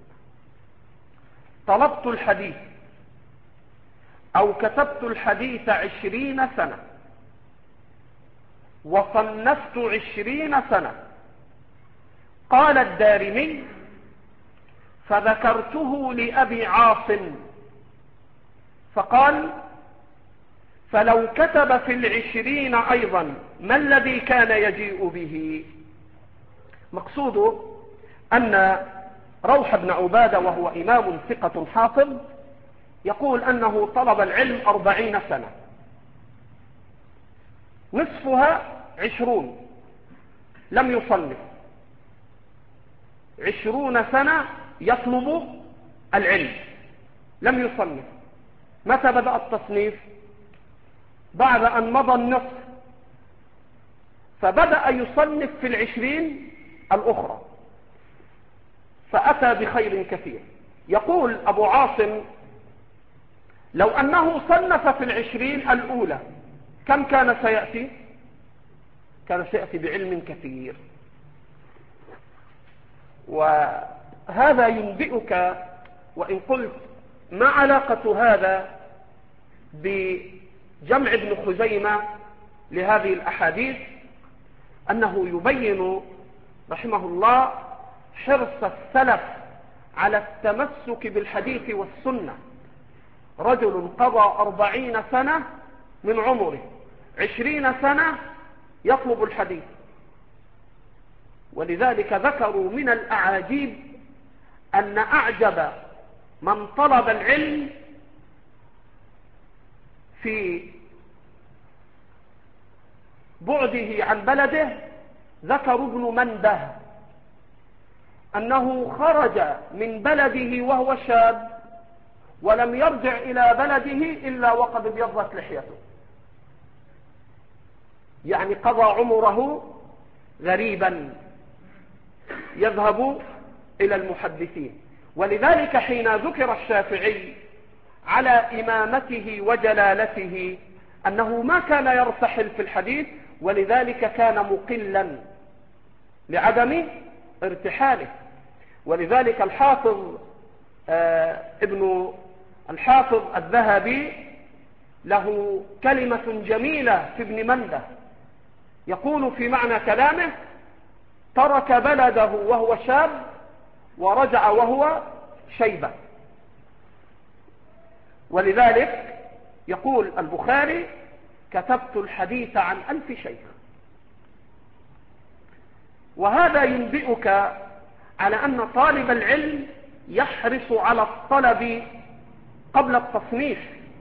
Speaker 1: طلبت الحديث أو كتبت الحديث عشرين سنة وصنفت عشرين سنة. قال الدارمي: فذكرته لأبي عاصم فقال: فلو كتب في العشرين أيضا ما الذي كان يجيء به؟ مقصوده أن روح بن عبادة وهو إمام ثقة حافظ يقول أنه طلب العلم أربعين سنة، نصفها عشرون لم يصنف، عشرون سنة يطلب العلم لم يصنف. متى بدأ التصنيف؟ بعد أن مضى النصف، فبدأ يصنف في العشرين الأخرى فأتى بخير كثير. يقول أبو عاصم: لو أنه صنف في العشرين الأولى كم كان سيأتي؟ كان سيأتي بعلم كثير. وهذا ينبئك، وإن قلت ما علاقة هذا بجمع ابن خزيمة لهذه الأحاديث، أنه يبين رحمه الله حرص السلف على التمسك بالحديث والسنة. رجل قضى أربعين سنة من عمره، عشرين سنة يطلب الحديث. ولذلك ذكروا من الأعاجيب أن أعجب من طلب العلم في بعده عن بلده ذكروا ابن منده، أنه خرج من بلده وهو شاب ولم يرجع إلى بلده إلا وقد ابيضت لحيته، يعني قضى عمره غريبا يذهب إلى المحدثين. ولذلك حين ذكر الشافعي على إمامته وجلالته أنه ما كان يرتحل في الحديث، ولذلك كان مقلا لعدم ارتحاله. ولذلك الحافظ آه ابن الحافظ الذهبي له كلمة جميلة في ابن منده، يقول في معنى كلامه: ترك بلده وهو شاب ورجع وهو شيبة. ولذلك يقول البخاري: كتبت الحديث عن ألف شيخ. وهذا ينبئك على أن طالب العلم يحرص على الطلب قبل التصنيف،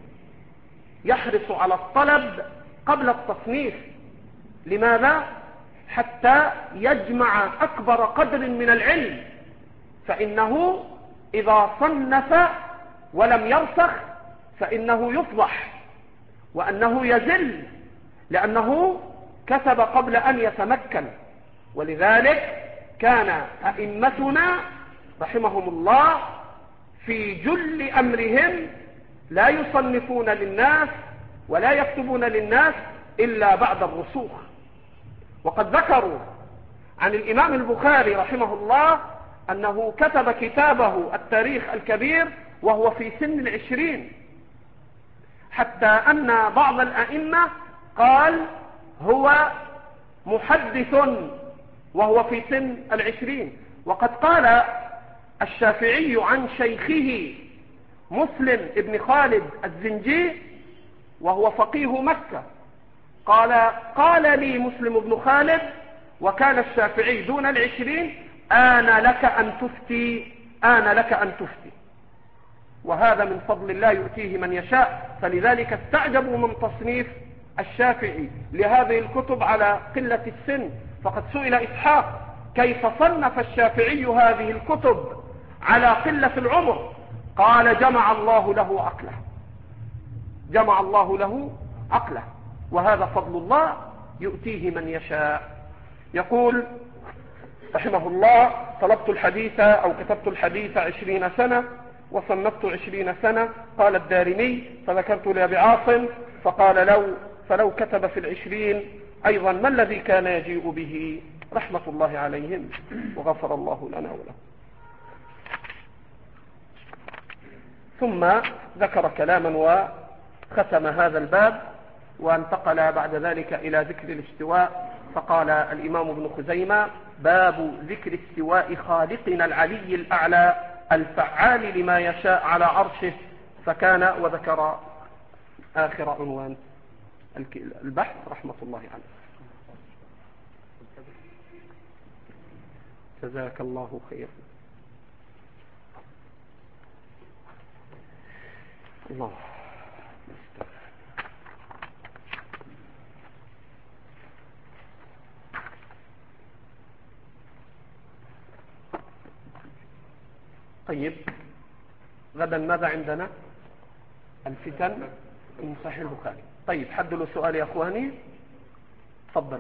Speaker 1: يحرص على الطلب قبل التصنيف. لماذا؟ حتى يجمع أكبر قدر من العلم، فإنه إذا صنف ولم يرسخ فإنه يفضح وأنه يزل، لأنه كتب قبل أن يتمكن. ولذلك كان أئمتنا رحمهم الله في جل أمرهم لا يصنفون للناس ولا يكتبون للناس إلا بعد الرسوخ. وقد ذكروا عن الإمام البخاري رحمه الله أنه كتب كتابه التاريخ الكبير وهو في سن العشرين، حتى أن بعض الأئمة قال هو محدث وهو في سن العشرين. وقد قال الشافعي عن شيخه مسلم ابن خالد الزنجي وهو فقيه مكة، قال قال لي مسلم بن خالد وكان الشافعي دون العشرين: آن لك أن تفتي، آن لك أن تفتي. وهذا من فضل الله يؤتيه من يشاء. فلذلك استعجبوا من تصنيف الشافعي لهذه الكتب على قلة السن. فقد سئل إسحاق: كيف صنف الشافعي هذه الكتب على قلة العمر؟ قال: جمع الله له عقله، جمع الله له عقله، وهذا فضل الله يؤتيه من يشاء. يقول رحمه الله: طلبت الحديث أو كتبت الحديث عشرين سنة وصنفت عشرين سنة. قال الدارمي: فذكرت لأبي عاصم فقال: لو فلو كتب في العشرين أيضا ما الذي كان يجيء به؟ رحمة الله عليهم وغفر الله لنا ولهم. ثم ذكر كلاما وختم هذا الباب، وانتقل بعد ذلك إلى ذكر الاستواء، فقال الإمام ابن خزيمة: باب ذكر استواء خالقنا العلي الأعلى الفعال لما يشاء على عرشه، فكان وذكر آخر عنوان البحث رحمة الله عليه. جزاك الله خير. الله طيب، غدا ماذا عندنا؟ الفتن من صحيح البخاري. طيب، حد له سؤال يا اخواني؟ تفضل.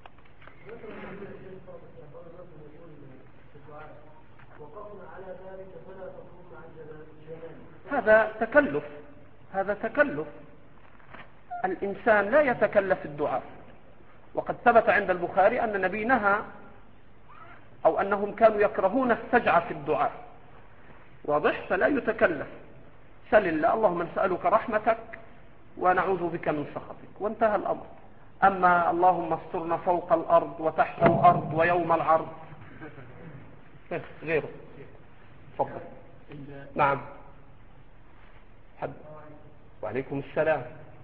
Speaker 1: هذا تكلف، هذا تكلف. الإنسان لا يتكلف الدعاء، وقد ثبت عند البخاري أن النبي نهى، أو أنهم كانوا يكرهون السجع في الدعاء. واضح؟ فلا يتكلف. سل الله: اللهم نسألك رحمتك ونعوذ بك من سخطك، وانتهى الأمر. أما اللهم استرنا فوق الأرض وتحت الأرض ويوم العرض، غيره. تفضل. نعم. حد. وعليكم السلام.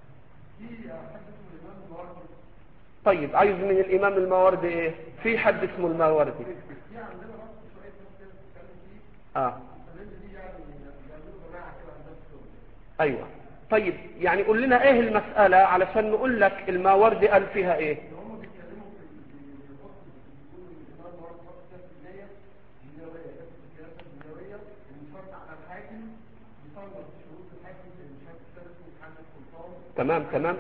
Speaker 1: طيب، عايز من الإمام الماوردي إيه؟ في حد اسمه الماوردي. آه. أيوة. طيب، يعني قول لنا إيه المسألة علشان نقول لك الماوردي قال فيها إيه. تمام تمام.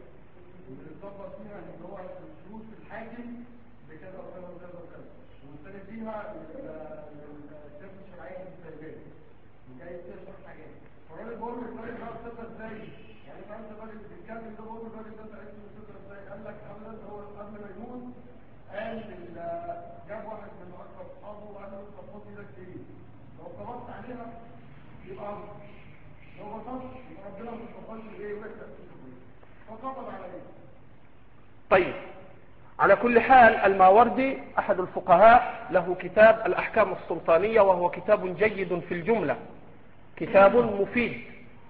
Speaker 2: جاب واحد من اكبر اصحابه وقال له تفضل ايدك دي، لو طلبت عليها يبقى لو بطلت يبقى ربنا ما تفضلش ايه ويحرق فقبض عليه.
Speaker 1: طيب، على كل حال الماوردي أحد الفقهاء، له كتاب الأحكام السلطانية، وهو كتاب جيد في الجملة، كتاب مفيد،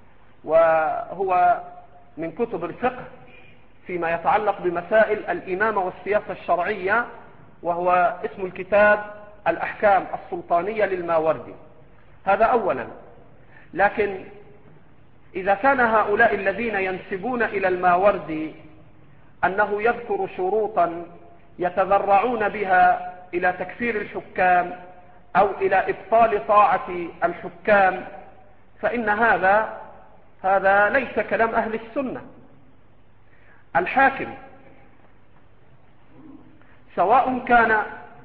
Speaker 1: وهو من كتب الفقه فيما يتعلق بمسائل الإمامة والسياسة الشرعية، وهو اسم الكتاب الأحكام السلطانية للماوردي. هذا أولا. لكن إذا كان هؤلاء الذين ينسبون إلى الماوردي أنه يذكر شروطا يتذرعون بها إلى تكفير الحكام أو إلى إبطال طاعة الحكام، فإن هذا هذا ليس كلام أهل السنة. الحاكم سواء كان،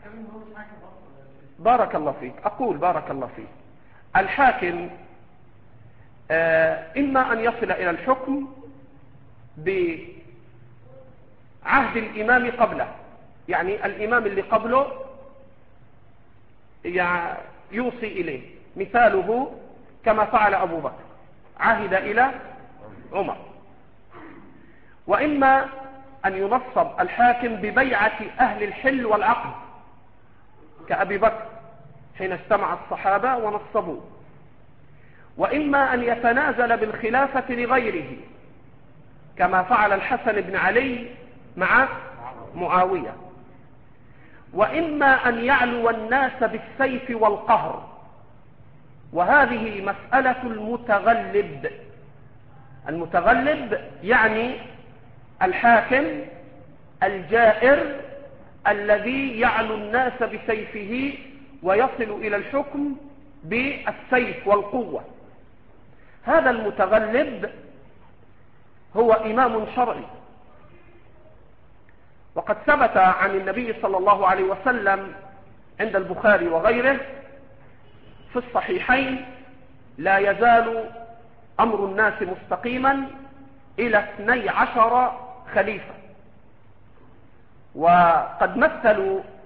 Speaker 1: بارك الله فيك، أقول بارك الله فيك، الحاكم إما أن يصل إلى الحكم بعهد الإمام قبله، يعني الإمام اللي قبله يوصي إليه، مثاله كما فعل أبو بكر، عهد إلى عمر. وإما أن ينصب الحاكم ببيعة أهل الحل والعقد كأبي بكر حين استمع الصحابة ونصبوه. وإما أن يتنازل بالخلافة لغيره كما فعل الحسن بن علي مع معاوية. وإما أن يعلو الناس بالسيف والقهر، وهذه مسألة المتغلب. المتغلب يعني الحاكم الجائر الذي يعلو الناس بسيفه ويصل إلى الحكم بالسيف والقوة. هذا المتغلب هو إمام شرعي، وقد ثبت عن النبي صلى الله عليه وسلم عند البخاري وغيره في الصحيحين: لا يزال أمر الناس مستقيما إلى اثني عشر خليفة. وقد مثلوا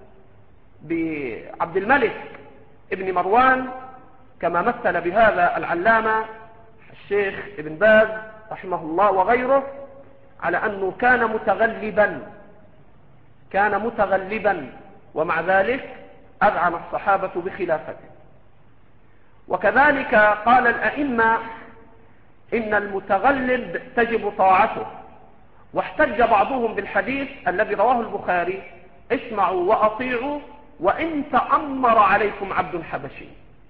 Speaker 1: بعبد الملك ابن مروان كما مثل بهذا العلامة الشيخ ابن باز رحمه الله وغيره، على أنه كان متغلبا كان متغلبا ومع ذلك أذعن الصحابة بخلافته. وكذلك قال الأئمة إن المتغلب تجب طاعته، واحتج بعضهم بالحديث الذي رواه البخاري: اسمعوا وأطيعوا وإن تأمر عليكم عبد حبشي.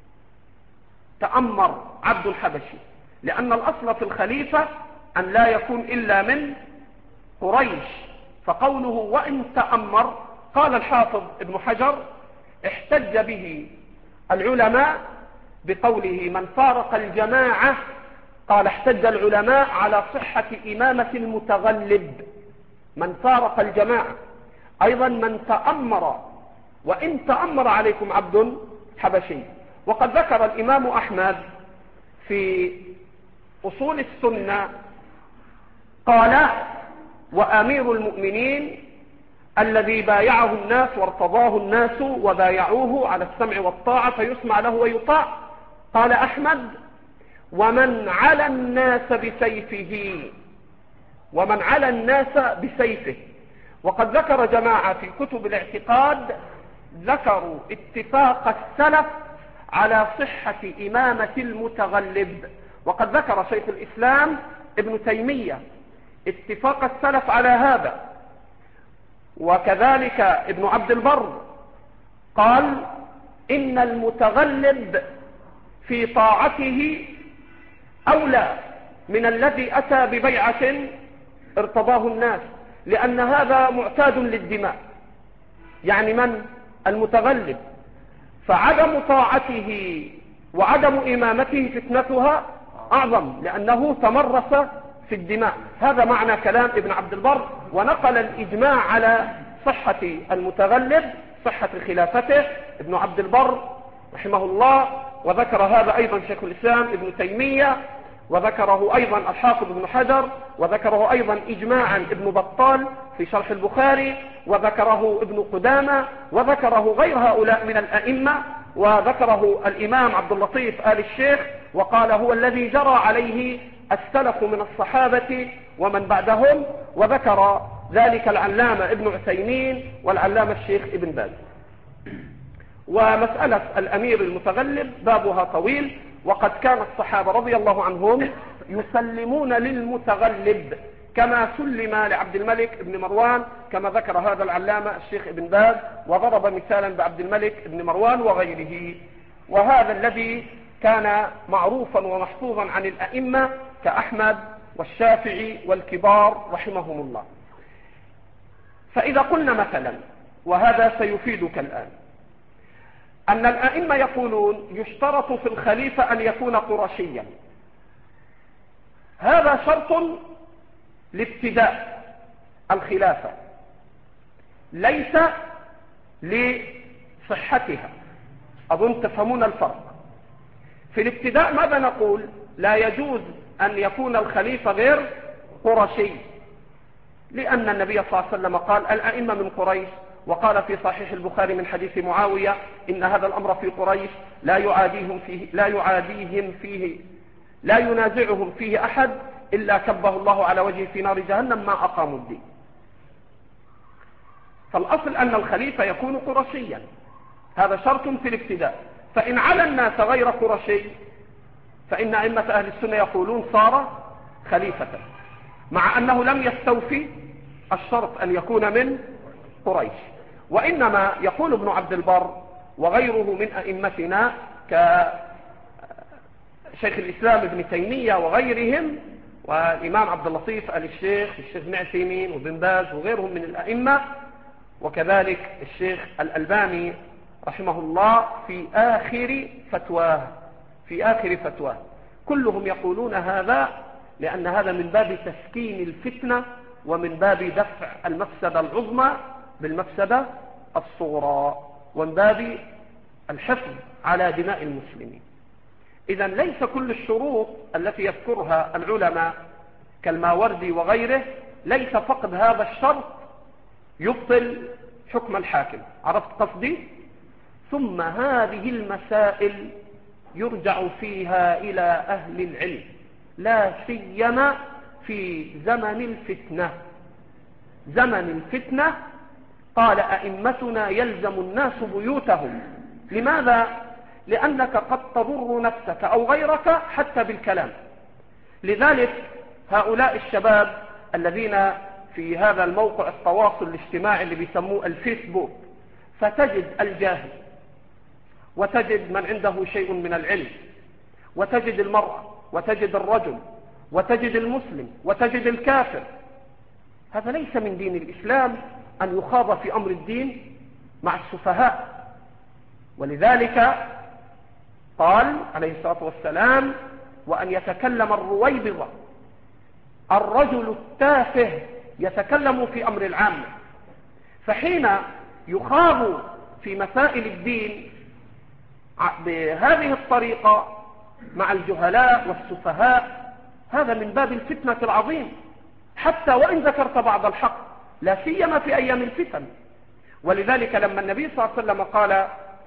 Speaker 1: تأمر عبد حبشي، لأن الأصل في الخليفة أن لا يكون إلا من قريش، فقوله وإن تأمر، قال الحافظ ابن حجر احتج به العلماء بقوله من فارق الجماعة، قال احتج العلماء على صحة إمامة المتغلب، من فارق الجماعة. أيضا من تأمر وإن تأمر عليكم عبد حبشي. وقد ذكر الإمام أحمد في أصول السنة قال: وأمير المؤمنين الذي بايعه الناس وارتضاه الناس وبايعوه على السمع والطاعة فيسمع له ويطاع. قال أحمد: ومن على الناس بسيفه ومن على الناس بسيفه. وقد ذكر جماعة في كتب الاعتقاد ذكروا اتفاق السلف على صحة إمامة المتغلب، وقد ذكر شيخ الإسلام ابن تيمية اتفاق السلف على هذا، وكذلك ابن عبد البر قال: إن المتغلب في طاعته أولى من الذي أتى ببيعة ارتضاه الناس، لأن هذا معتاد للدماء، يعني من المتغلب، فعدم طاعته وعدم إمامته فتنتها أعظم لأنه تمرس في الدماء. هذا معنى كلام ابن عبد البر، ونقل الإجماع على صحة المتغلب، صحة خلافته، ابن عبد البر رحمه الله، وذكر هذا أيضا شيخ الإسلام ابن تيمية، وذكره أيضا الحافظ ابن حجر، وذكره أيضا إجماعا ابن بطال في شرح البخاري، وذكره ابن قدامة، وذكره غير هؤلاء من الأئمة، وذكره الإمام عبد اللطيف آل الشيخ، وقال هو الذي جرى عليه السلف من الصحابة ومن بعدهم، وذكر ذلك العلامة ابن عثيمين والعلامة الشيخ ابن باز. ومسألة الأمير المتغلب بابها طويل، وقد كان الصحابة رضي الله عنهم يسلمون للمتغلب كما سلم لعبد الملك ابن مروان، كما ذكر هذا العلامة الشيخ ابن باز، وضرب مثالا بعبد الملك ابن مروان وغيره. وهذا الذي كان معروفا ومحفوظا عن الأئمة كأحمد والشافعي والكبار رحمهم الله. فإذا قلنا مثلا، وهذا سيفيدك الآن، أن الأئمة يقولون يشترط في الخليفة أن يكون قرشيا، هذا شرط لابتداء الخلافة ليس لصحتها. أظن تفهمون الفرق. في الابتداء ماذا نقول؟ لا يجوز أن يكون الخليفة غير قرشي، لأن النبي صلى الله عليه وسلم قال الأئمة من قريش، وقال في صحيح البخاري من حديث معاوية إن هذا الأمر في قريش لا يعاديهم فيه لا يعاديهم فيه لا ينازعهم فيه أحد إلا كبه الله على وجهه في نار جهنم ما أقاموا الدين. فالأصل أن الخليفة يكون قرشيا، هذا شرط في الابتداء. فإن على الناس غير قرشي فإن أئمة أهل السنة يقولون صار خليفة، مع أنه لم يستوفي الشرط أن يكون من قريش. وإنما يقول ابن عبد البر وغيره من أئمتنا كشيخ الإسلام ابن تيمية وغيرهم، والإمام عبد اللطيف آل الشيخ، الشيخ ابن عثيمين وابن باز وغيرهم من الأئمة، وكذلك الشيخ الألباني رحمه الله في آخر فتواه في آخر فتواه كلهم يقولون هذا، لأن هذا من باب تسكين الفتنة ومن باب دفع المفسدة العظمى بالمفسدة الصغرى ومن باب الحفظ على دماء المسلمين. إذا ليس كل الشروط التي يذكرها العلماء كالماوردي وغيره، ليس فقد هذا الشرط يبطل حكم الحاكم. عرفت قصدي؟ ثم هذه المسائل يرجع فيها إلى أهل العلم، لا سيما في زمن الفتنة. زمن الفتنة قال أئمتنا يلزم الناس بيوتهم. لماذا؟ لأنك قد تضر نفسك أو غيرك حتى بالكلام. لذلك هؤلاء الشباب الذين في هذا الموقع التواصل الاجتماعي اللي بيسموه الفيسبوك، فتجد الجاهل، وتجد من عنده شيء من العلم، وتجد المرأة، وتجد الرجل، وتجد المسلم، وتجد الكافر. هذا ليس من دين الإسلام أن يخاض في أمر الدين مع السفهاء. ولذلك قال عليه الصلاة والسلام: وأن يتكلم الرويبضة، الرجل التافه يتكلم في أمر العامة. فحين يخاض في مسائل الدين بهذه الطريقة مع الجهلاء والسفهاء، هذا من باب الفتنة العظيم، حتى وإن ذكرت بعض الحق، لا سيما في أيام الفتن. ولذلك لما النبي صلى الله عليه وسلم قال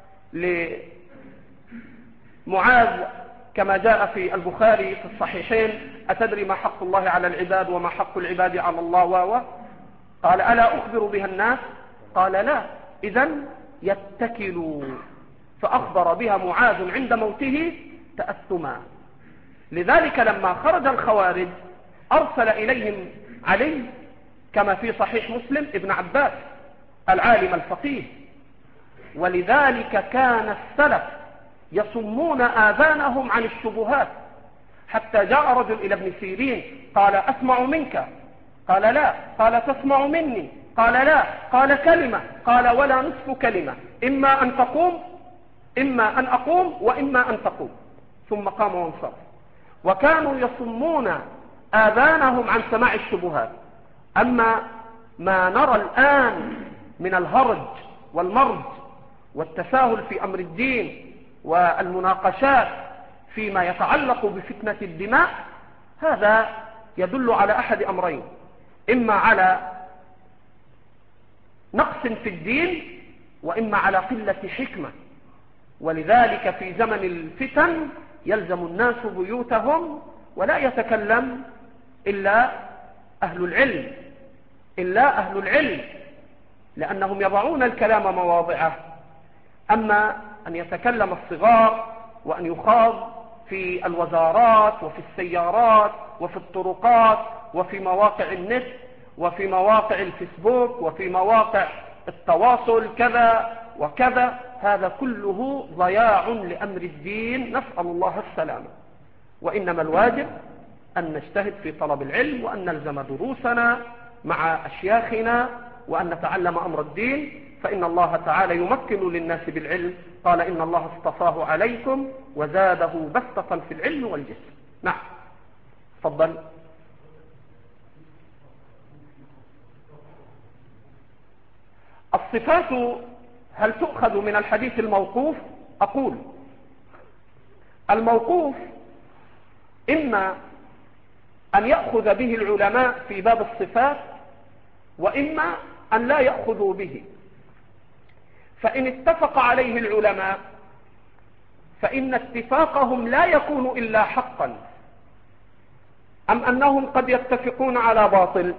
Speaker 1: لمعاذ كما جاء في البخاري في الصحيحين: أتدري ما حق الله على العباد وما حق العباد على الله؟ و قال: ألا أخبر بها الناس؟ قال: لا. إذن يتكلوا. فأخبر بها معاذ عند موته تأثما. لذلك لما خرج الخوارج أرسل إليهم علي كما في صحيح مسلم ابن عباس العالم الفقيه. ولذلك كان السلف يصمون آذانهم عن الشبهات، حتى جاء رجل إلى ابن سيرين قال: أسمع منك؟ قال: لا. قال: تسمع مني؟ قال: لا. قال: كلمة؟ قال: ولا نصف كلمة، إما أن تقوم إما أن أقوم وإما أن تقوم. ثم قام وانصرف. وكانوا يصمون آذانهم عن سماع الشبهات. أما ما نرى الآن من الهرج والمرج والتساهل في أمر الدين والمناقشات فيما يتعلق بفتنة الدماء، هذا يدل على أحد أمرين: إما على نقص في الدين، وإما على قلة حكمة. ولذلك في زمن الفتن يلزم الناس بيوتهم، ولا يتكلم إلا أهل العلم إلا أهل العلم لأنهم يضعون الكلام مواضعه. أما أن يتكلم الصغار وأن يخاض في الوزارات وفي السيارات وفي الطرقات وفي مواقع النت وفي مواقع الفيسبوك وفي مواقع التواصل كذا وكذا، هذا كله ضياع لأمر الدين، نسأل الله السلامة. وإنما الواجب أن نجتهد في طلب العلم، وأن نلزم دروسنا مع أشياخنا، وأن نتعلم أمر الدين، فإن الله تعالى يمكن للناس بالعلم. قال: إن الله اصطفاه عليكم وزاده بسطة في العلم والجسم. نعم، تفضل. الصفات هل تؤخذ من الحديث الموقوف؟ أقول: الموقوف إما أن يأخذ به العلماء في باب الصفات، وإما أن لا يأخذوا به. فإن اتفق عليه العلماء فإن اتفاقهم لا يكون إلا حقا، أم أنهم قد يتفقون على باطل؟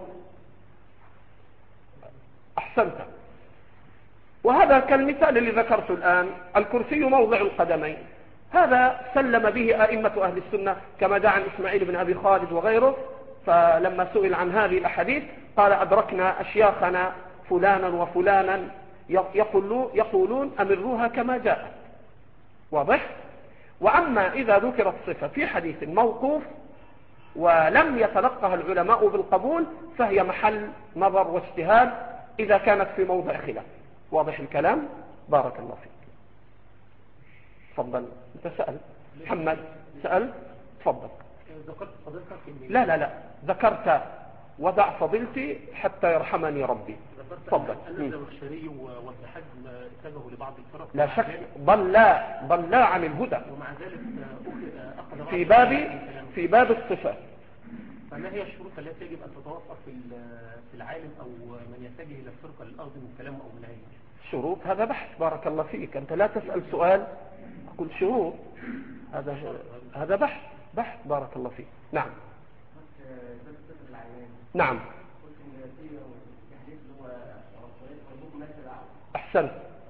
Speaker 1: أحسنت. وهذا كالمثال اللي ذكرته الآن: الكرسي موضع القدمين، هذا سلم به أئمة أهل السنة كما جاء عن إسماعيل بن أبي خالد وغيره. فلما سئل عن هذه الأحاديث قال: أدركنا أشياخنا فلانا وفلانا يقولون أمروها كما جاءت. واضح؟ وأما إذا ذكرت صفة في حديث موقوف ولم يتلقها العلماء بالقبول، فهي محل نظر واجتهاد إذا كانت في موضع خلاف. واضح الكلام؟ بارك الله فيك. تفضل. أنت سأل محمد، سأل، تفضل.
Speaker 3: ذكرت فضيلتك إن
Speaker 1: لا لا لا ذكرت ودع فضيلتي حتى يرحمني ربي. تفضل.
Speaker 3: أن الزمخشري والتحج اتجهوا لبعض الفرق،
Speaker 1: لا شك ضلا ضلا عن الهدى،
Speaker 3: ومع ذلك أخذ
Speaker 1: في باب في باب الصفات.
Speaker 3: فما هي الشروط التي يجب أن تتوفر في في العالم أو من يتجه إلى الفرقة للأخذ من كلامه أو منهجه؟
Speaker 1: شروط هذا بحث. بارك الله فيك، أنت لا تسأل سؤال أقول شروط، هذا هذا بحث بحث. بارك الله فيك. نعم نعم أحسنت.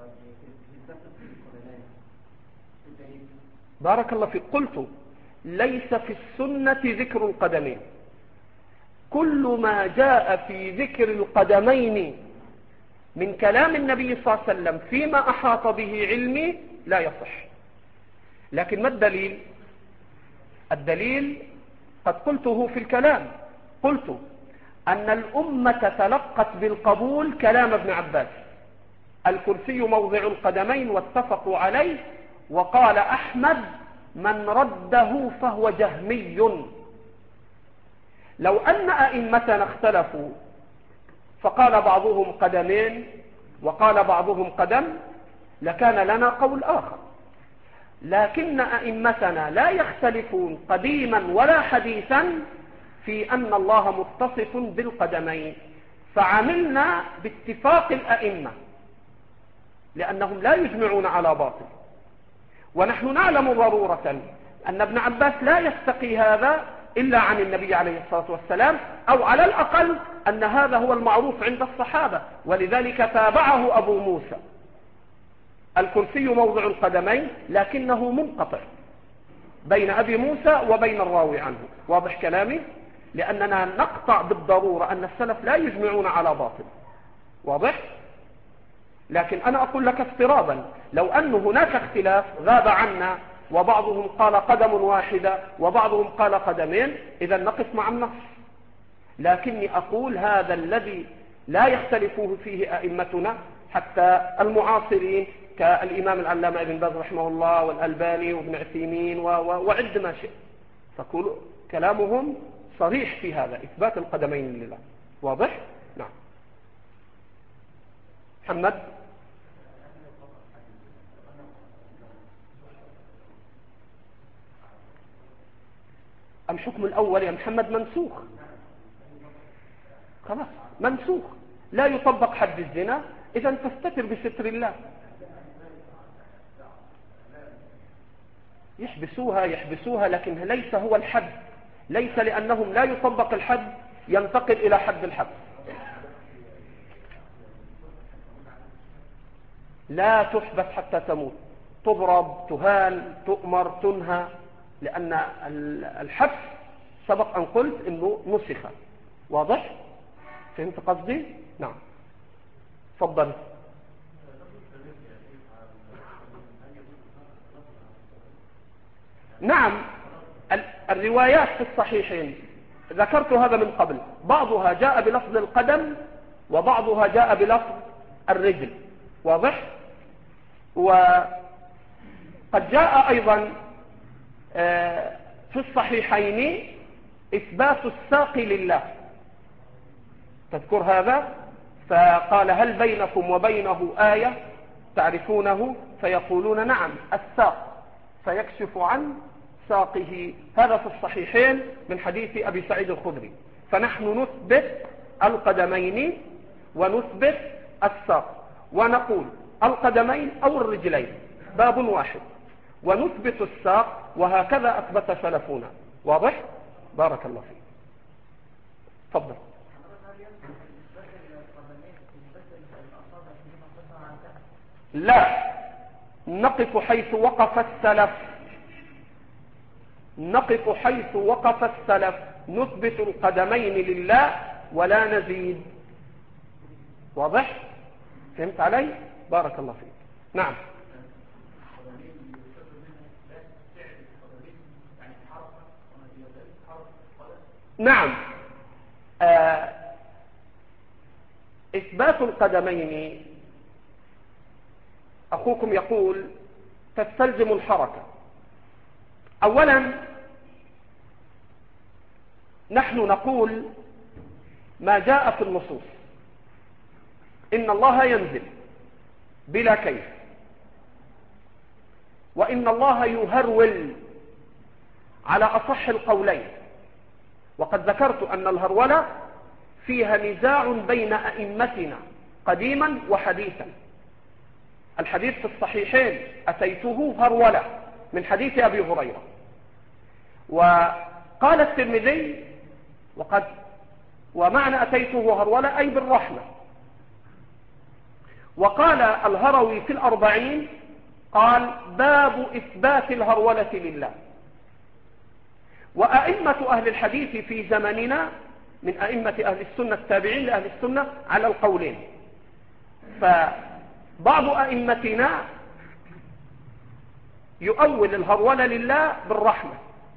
Speaker 1: بارك الله فيك. قلت ليس في السنة ذكر القدمين، كل ما جاء في ذكر القدمين من كلام النبي صلى الله عليه وسلم فيما أحاط به علمي لا يصح. لكن ما الدليل؟ الدليل قد قلته في الكلام، قلت أن الأمة تلقت بالقبول كلام ابن عباس: الكرسي موضع القدمين واتفقوا عليه، وقال أحمد: من رده فهو جهمي. لو أن أئمتنا اختلفوا فقال بعضهم قدمين وقال بعضهم قدم لكان لنا قول آخر، لكن أئمتنا لا يختلفون قديما ولا حديثا في أن الله متصف بالقدمين، فعملنا باتفاق الأئمة لأنهم لا يجمعون على باطل. ونحن نعلم ضرورة أن ابن عباس لا يستقي هذا إلا عن النبي عليه الصلاة والسلام، أو على الأقل أن هذا هو المعروف عند الصحابة، ولذلك تابعه أبو موسى: الكرسي موضع القدمين، لكنه منقطع بين أبي موسى وبين الراوي عنه. واضح كلامي؟ لأننا نقطع بالضرورة أن السلف لا يجمعون على باطل. واضح؟ لكن أنا أقول لك افتراضا لو أن هناك اختلاف غاب عنا وبعضهم قال قدم واحدة وبعضهم قال قدمين، إذا نقف مع النص. لكني أقول هذا الذي لا يختلفوه فيه أئمتنا حتى المعاصرين كالإمام العلامة ابن باز رحمه الله والألباني وابن عثيمين وعد ما شئ، فكل كلامهم صريح في هذا إثبات القدمين لله. واضح؟ نعم. محمد. الحكم الأول يا محمد منسوخ، خلاص منسوخ، لا يطبق حد الزنا، إذا تستتر بستر الله. يحبسوها يحبسوها لكن ليس هو الحد، ليس لأنهم لا يطبق الحد ينتقل إلى حد الحبس. لا تحبس حتى تموت، تضرب، تهان، تؤمر، تنهى، لأن الحبس سبق أن قلت إنه نسخ. واضح؟ فهمت قصدي؟ نعم. تفضل. نعم، الروايات في الصحيحين ذكرت هذا من قبل، بعضها جاء بلفظ القدم وبعضها جاء بلفظ الرجل. واضح؟ وقد جاء أيضا في الصحيحين إثبات الساق لله، تذكر هذا؟ فقال: هل بينكم وبينه آية تعرفونه؟ فيقولون: نعم، الساق، فيكشف عن ساقه. هذا في الصحيحين من حديث أبي سعيد الخدري. فنحن نثبت القدمين ونثبت الساق، ونقول القدمين أو الرجلين باب واحد، ونثبت الساق، وهكذا أثبت سلفنا. واضح؟ بارك الله فيك. تفضل. لا، نقف حيث وقف السلف، نقف حيث وقف السلف، نثبت القدمين لله ولا نزيد. واضح؟ فهمت علي؟ بارك الله فيك. نعم. نعم، آه إثبات القدمين أخوكم يقول تستلزم الحركة. أولا نحن نقول ما جاء في النصوص: إن الله ينزل بلا كيف، وإن الله يهرول على أصح القولين. وقد ذكرت أن الهرولة فيها نزاع بين أئمتنا قديما وحديثا، الحديث في الصحيحين أتيته هرولة من حديث أبي هريرة. وقال الترمذي وقد ومعنى أتيته هرولة أي بالرحمة. وقال الهروي في الأربعين قال باب إثبات الهرولة لله. وأئمة أهل الحديث في زمننا من أئمة أهل السنة التابعين لأهل السنة على القولين. فبعض أئمتنا يؤول الهرولة لله بالرحمة.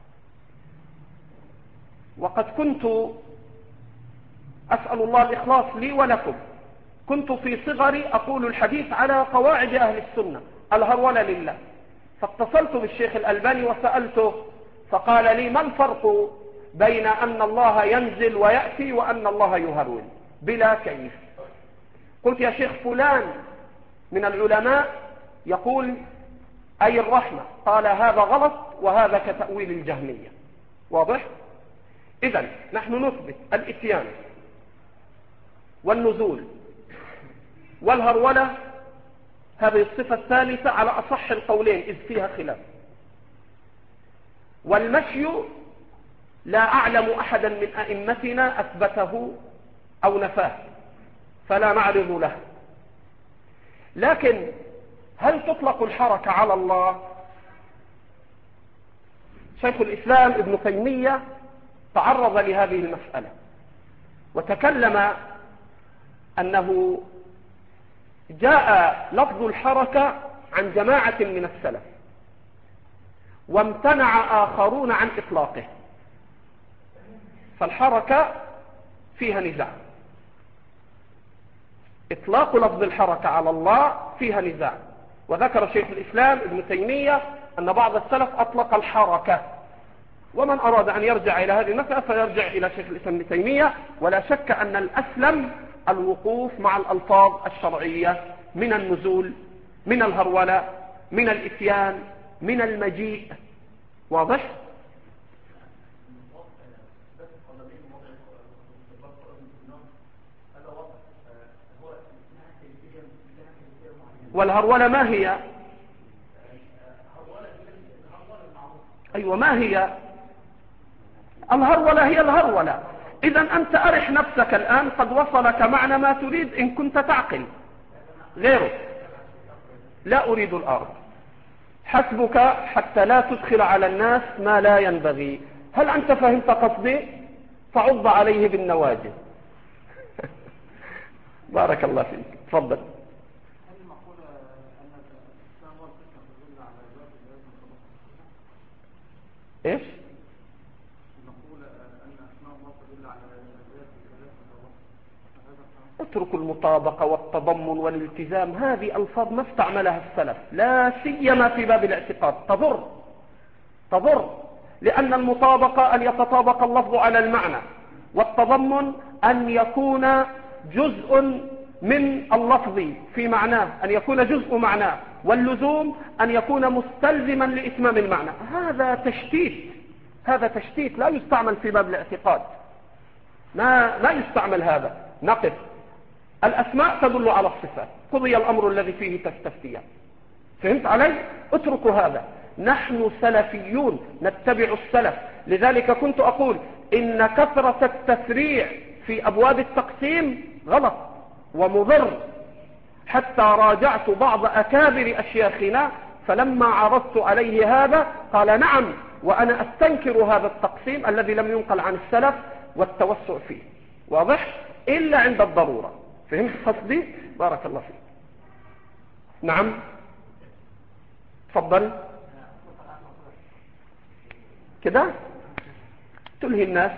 Speaker 1: وقد كنت أسأل الله الإخلاص لي ولكم، كنت في صغري أقول الحديث على قواعد أهل السنة الهرولة لله. فاتصلت بالشيخ الألباني وسألته فقال لي ما الفرق بين أن الله ينزل ويأتي وأن الله يهرول بلا كيف؟ قلت يا شيخ فلان من العلماء يقول أي الرحمة. قال هذا غلط وهذا كتأويل الجهمية. واضح؟ إذن نحن نثبت الإتيان والنزول والهرولة، هذه الصفة الثالثة على أصح القولين إذ فيها خلاف. والمشي لا أعلم أحدا من أئمتنا أثبته أو نفاه فلا نعرض له. لكن هل تطلق الحركة على الله؟ شيخ الإسلام ابن تيمية تعرض لهذه المسألة وتكلم أنه جاء لفظ الحركة عن جماعة من السلف وامتنع آخرون عن إطلاقه، فالحركة فيها نزاع. إطلاق لفظ الحركة على الله فيها نزاع. وذكر شيخ الإسلام ابن تيمية أن بعض السلف أطلق الحركة، ومن أراد أن يرجع إلى هذه المسألة فيرجع إلى شيخ الإسلام ابن تيمية. ولا شك أن الأسلم الوقوف مع الألفاظ الشرعية من النزول، من الهرولة، من الإتيان، من المجيء. واضح؟ والهرولة ما هي؟ أيوة ما هي؟ الهرولة هي الهرولة. إذا أنت أرح نفسك الآن، قد وصلك معنى ما تريد إن كنت تعقل. غيره لا أريد الأرض، حسبك حتى لا تدخل على الناس ما لا ينبغي. هل أنت فهمت قصدي؟ فعض عليه بالنواجذ. بارك الله فيك. تفضل. ايش؟ اتركوا المطابقة والتضمن والالتزام، هذه ألفاظ ما استعملها السلف لا سيما في باب الاعتقاد. تضر تضر لأن المطابقة أن يتطابق اللفظ على المعنى، والتضمن أن يكون جزء من اللفظ في معناه، أن يكون جزء معناه، واللزوم أن يكون مستلزما لإتمام المعنى. هذا تشتيت، هذا تشتيت لا يستعمل في باب الاعتقاد، ما لا يستعمل هذا. نقف. الأسماء تدل على الصفات، قضي الأمر الذي فيه تستفتيان. فهمت علي؟ اتركوا هذا. نحن سلفيون نتبع السلف. لذلك كنت أقول إن كثرة التفريع في أبواب التقسيم غلط ومضر، حتى راجعت بعض أكابر أشياخنا فلما عرضت عليه هذا قال نعم وأنا أستنكر هذا التقسيم الذي لم ينقل عن السلف والتوسع فيه. واضح؟ إلا عند الضرورة. فهمت قصدي؟ بارك الله فيك. نعم تفضل. كده تلهي الناس؟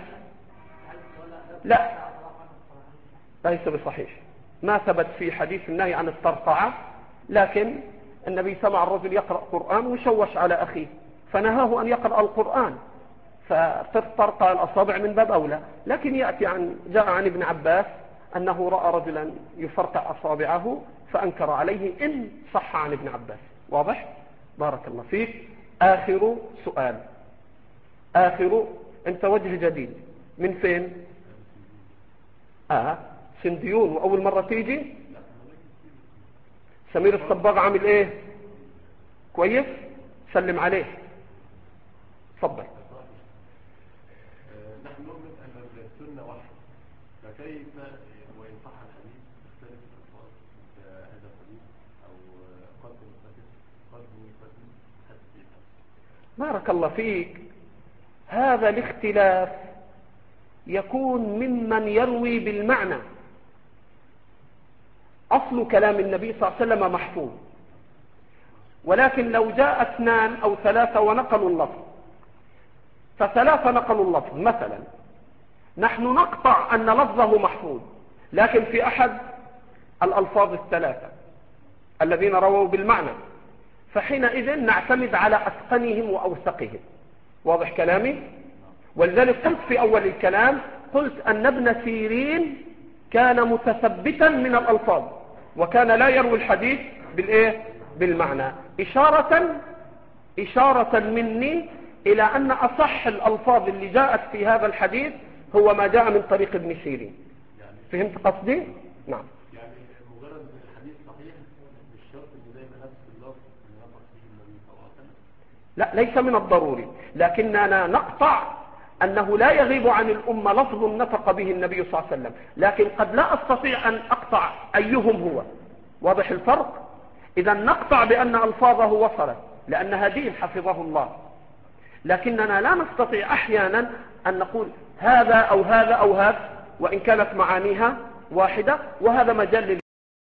Speaker 1: لا ليس بصحيح، ما ثبت في حديث النهي عن الترقعة، لكن النبي سمع الرجل يقرأ قرآن وشوش على أخيه فنهاه أن يقرأ القرآن، فترقع الأصابع من باب أولى. لكن يأتي عن جاء عن ابن عباس أنه رأى رجلا يفرقع أصابعه فأنكر عليه، إن صح عن ابن عباس. واضح؟ بارك الله فيك. آخر سؤال، آخر. أنت وجه جديد من فين؟ آه سنديون، وأول مرة تيجي سمير الصباغ عامل ايه؟ كويس؟ سلم عليه. اتفضل.
Speaker 3: نحن نؤمن أن السنة واحدة، فكيف وإن صح الحديث تختلف الألفاظ هذا الحديث أو قد مختلف قد مختلف حسب.
Speaker 1: بارك الله فيك. هذا الاختلاف يكون ممن يروي بالمعنى. أصل كلام النبي صلى الله عليه وسلم محفوظ، ولكن لو جاء اثنان أو ثلاثة ونقلوا اللفظ، فثلاثة نقلوا اللفظ مثلا، نحن نقطع أن لفظه محفوظ، لكن في أحد الألفاظ الثلاثة الذين رووا بالمعنى، فحينئذ نعتمد على أتقنهم وأوثقهم. واضح كلامي؟ ولذلك قلت في أول الكلام، قلت أن ابن سيرين كان متثبتا من الألفاظ، وكان لا يروي الحديث بالإيه؟ بالمعنى، إشارة إشارة مني إلى أن أصح الألفاظ اللي جاءت في هذا الحديث هو ما جاء من طريق ابن سيرين. فهمت قصدي؟ نعم.
Speaker 3: يعني مجرد الحديث صحيح مش شرط ان دايما نفس اللفظ اللي نطق به النبي صلى الله عليه وسلم.
Speaker 1: لا، ليس من الضروري، لكننا نقطع أنه لا يغيب عن الأمة لفظ نطق به النبي صلى الله عليه وسلم، لكن قد لا أستطيع أن أقطع أيهم هو. واضح الفرق؟ إذا نقطع بأن ألفاظه وصلت لأنها دين حفظه الله، لكننا لا نستطيع أحيانا أن نقول هذا أو هذا أو هذا وإن كانت معانيها واحدة، وهذا مجال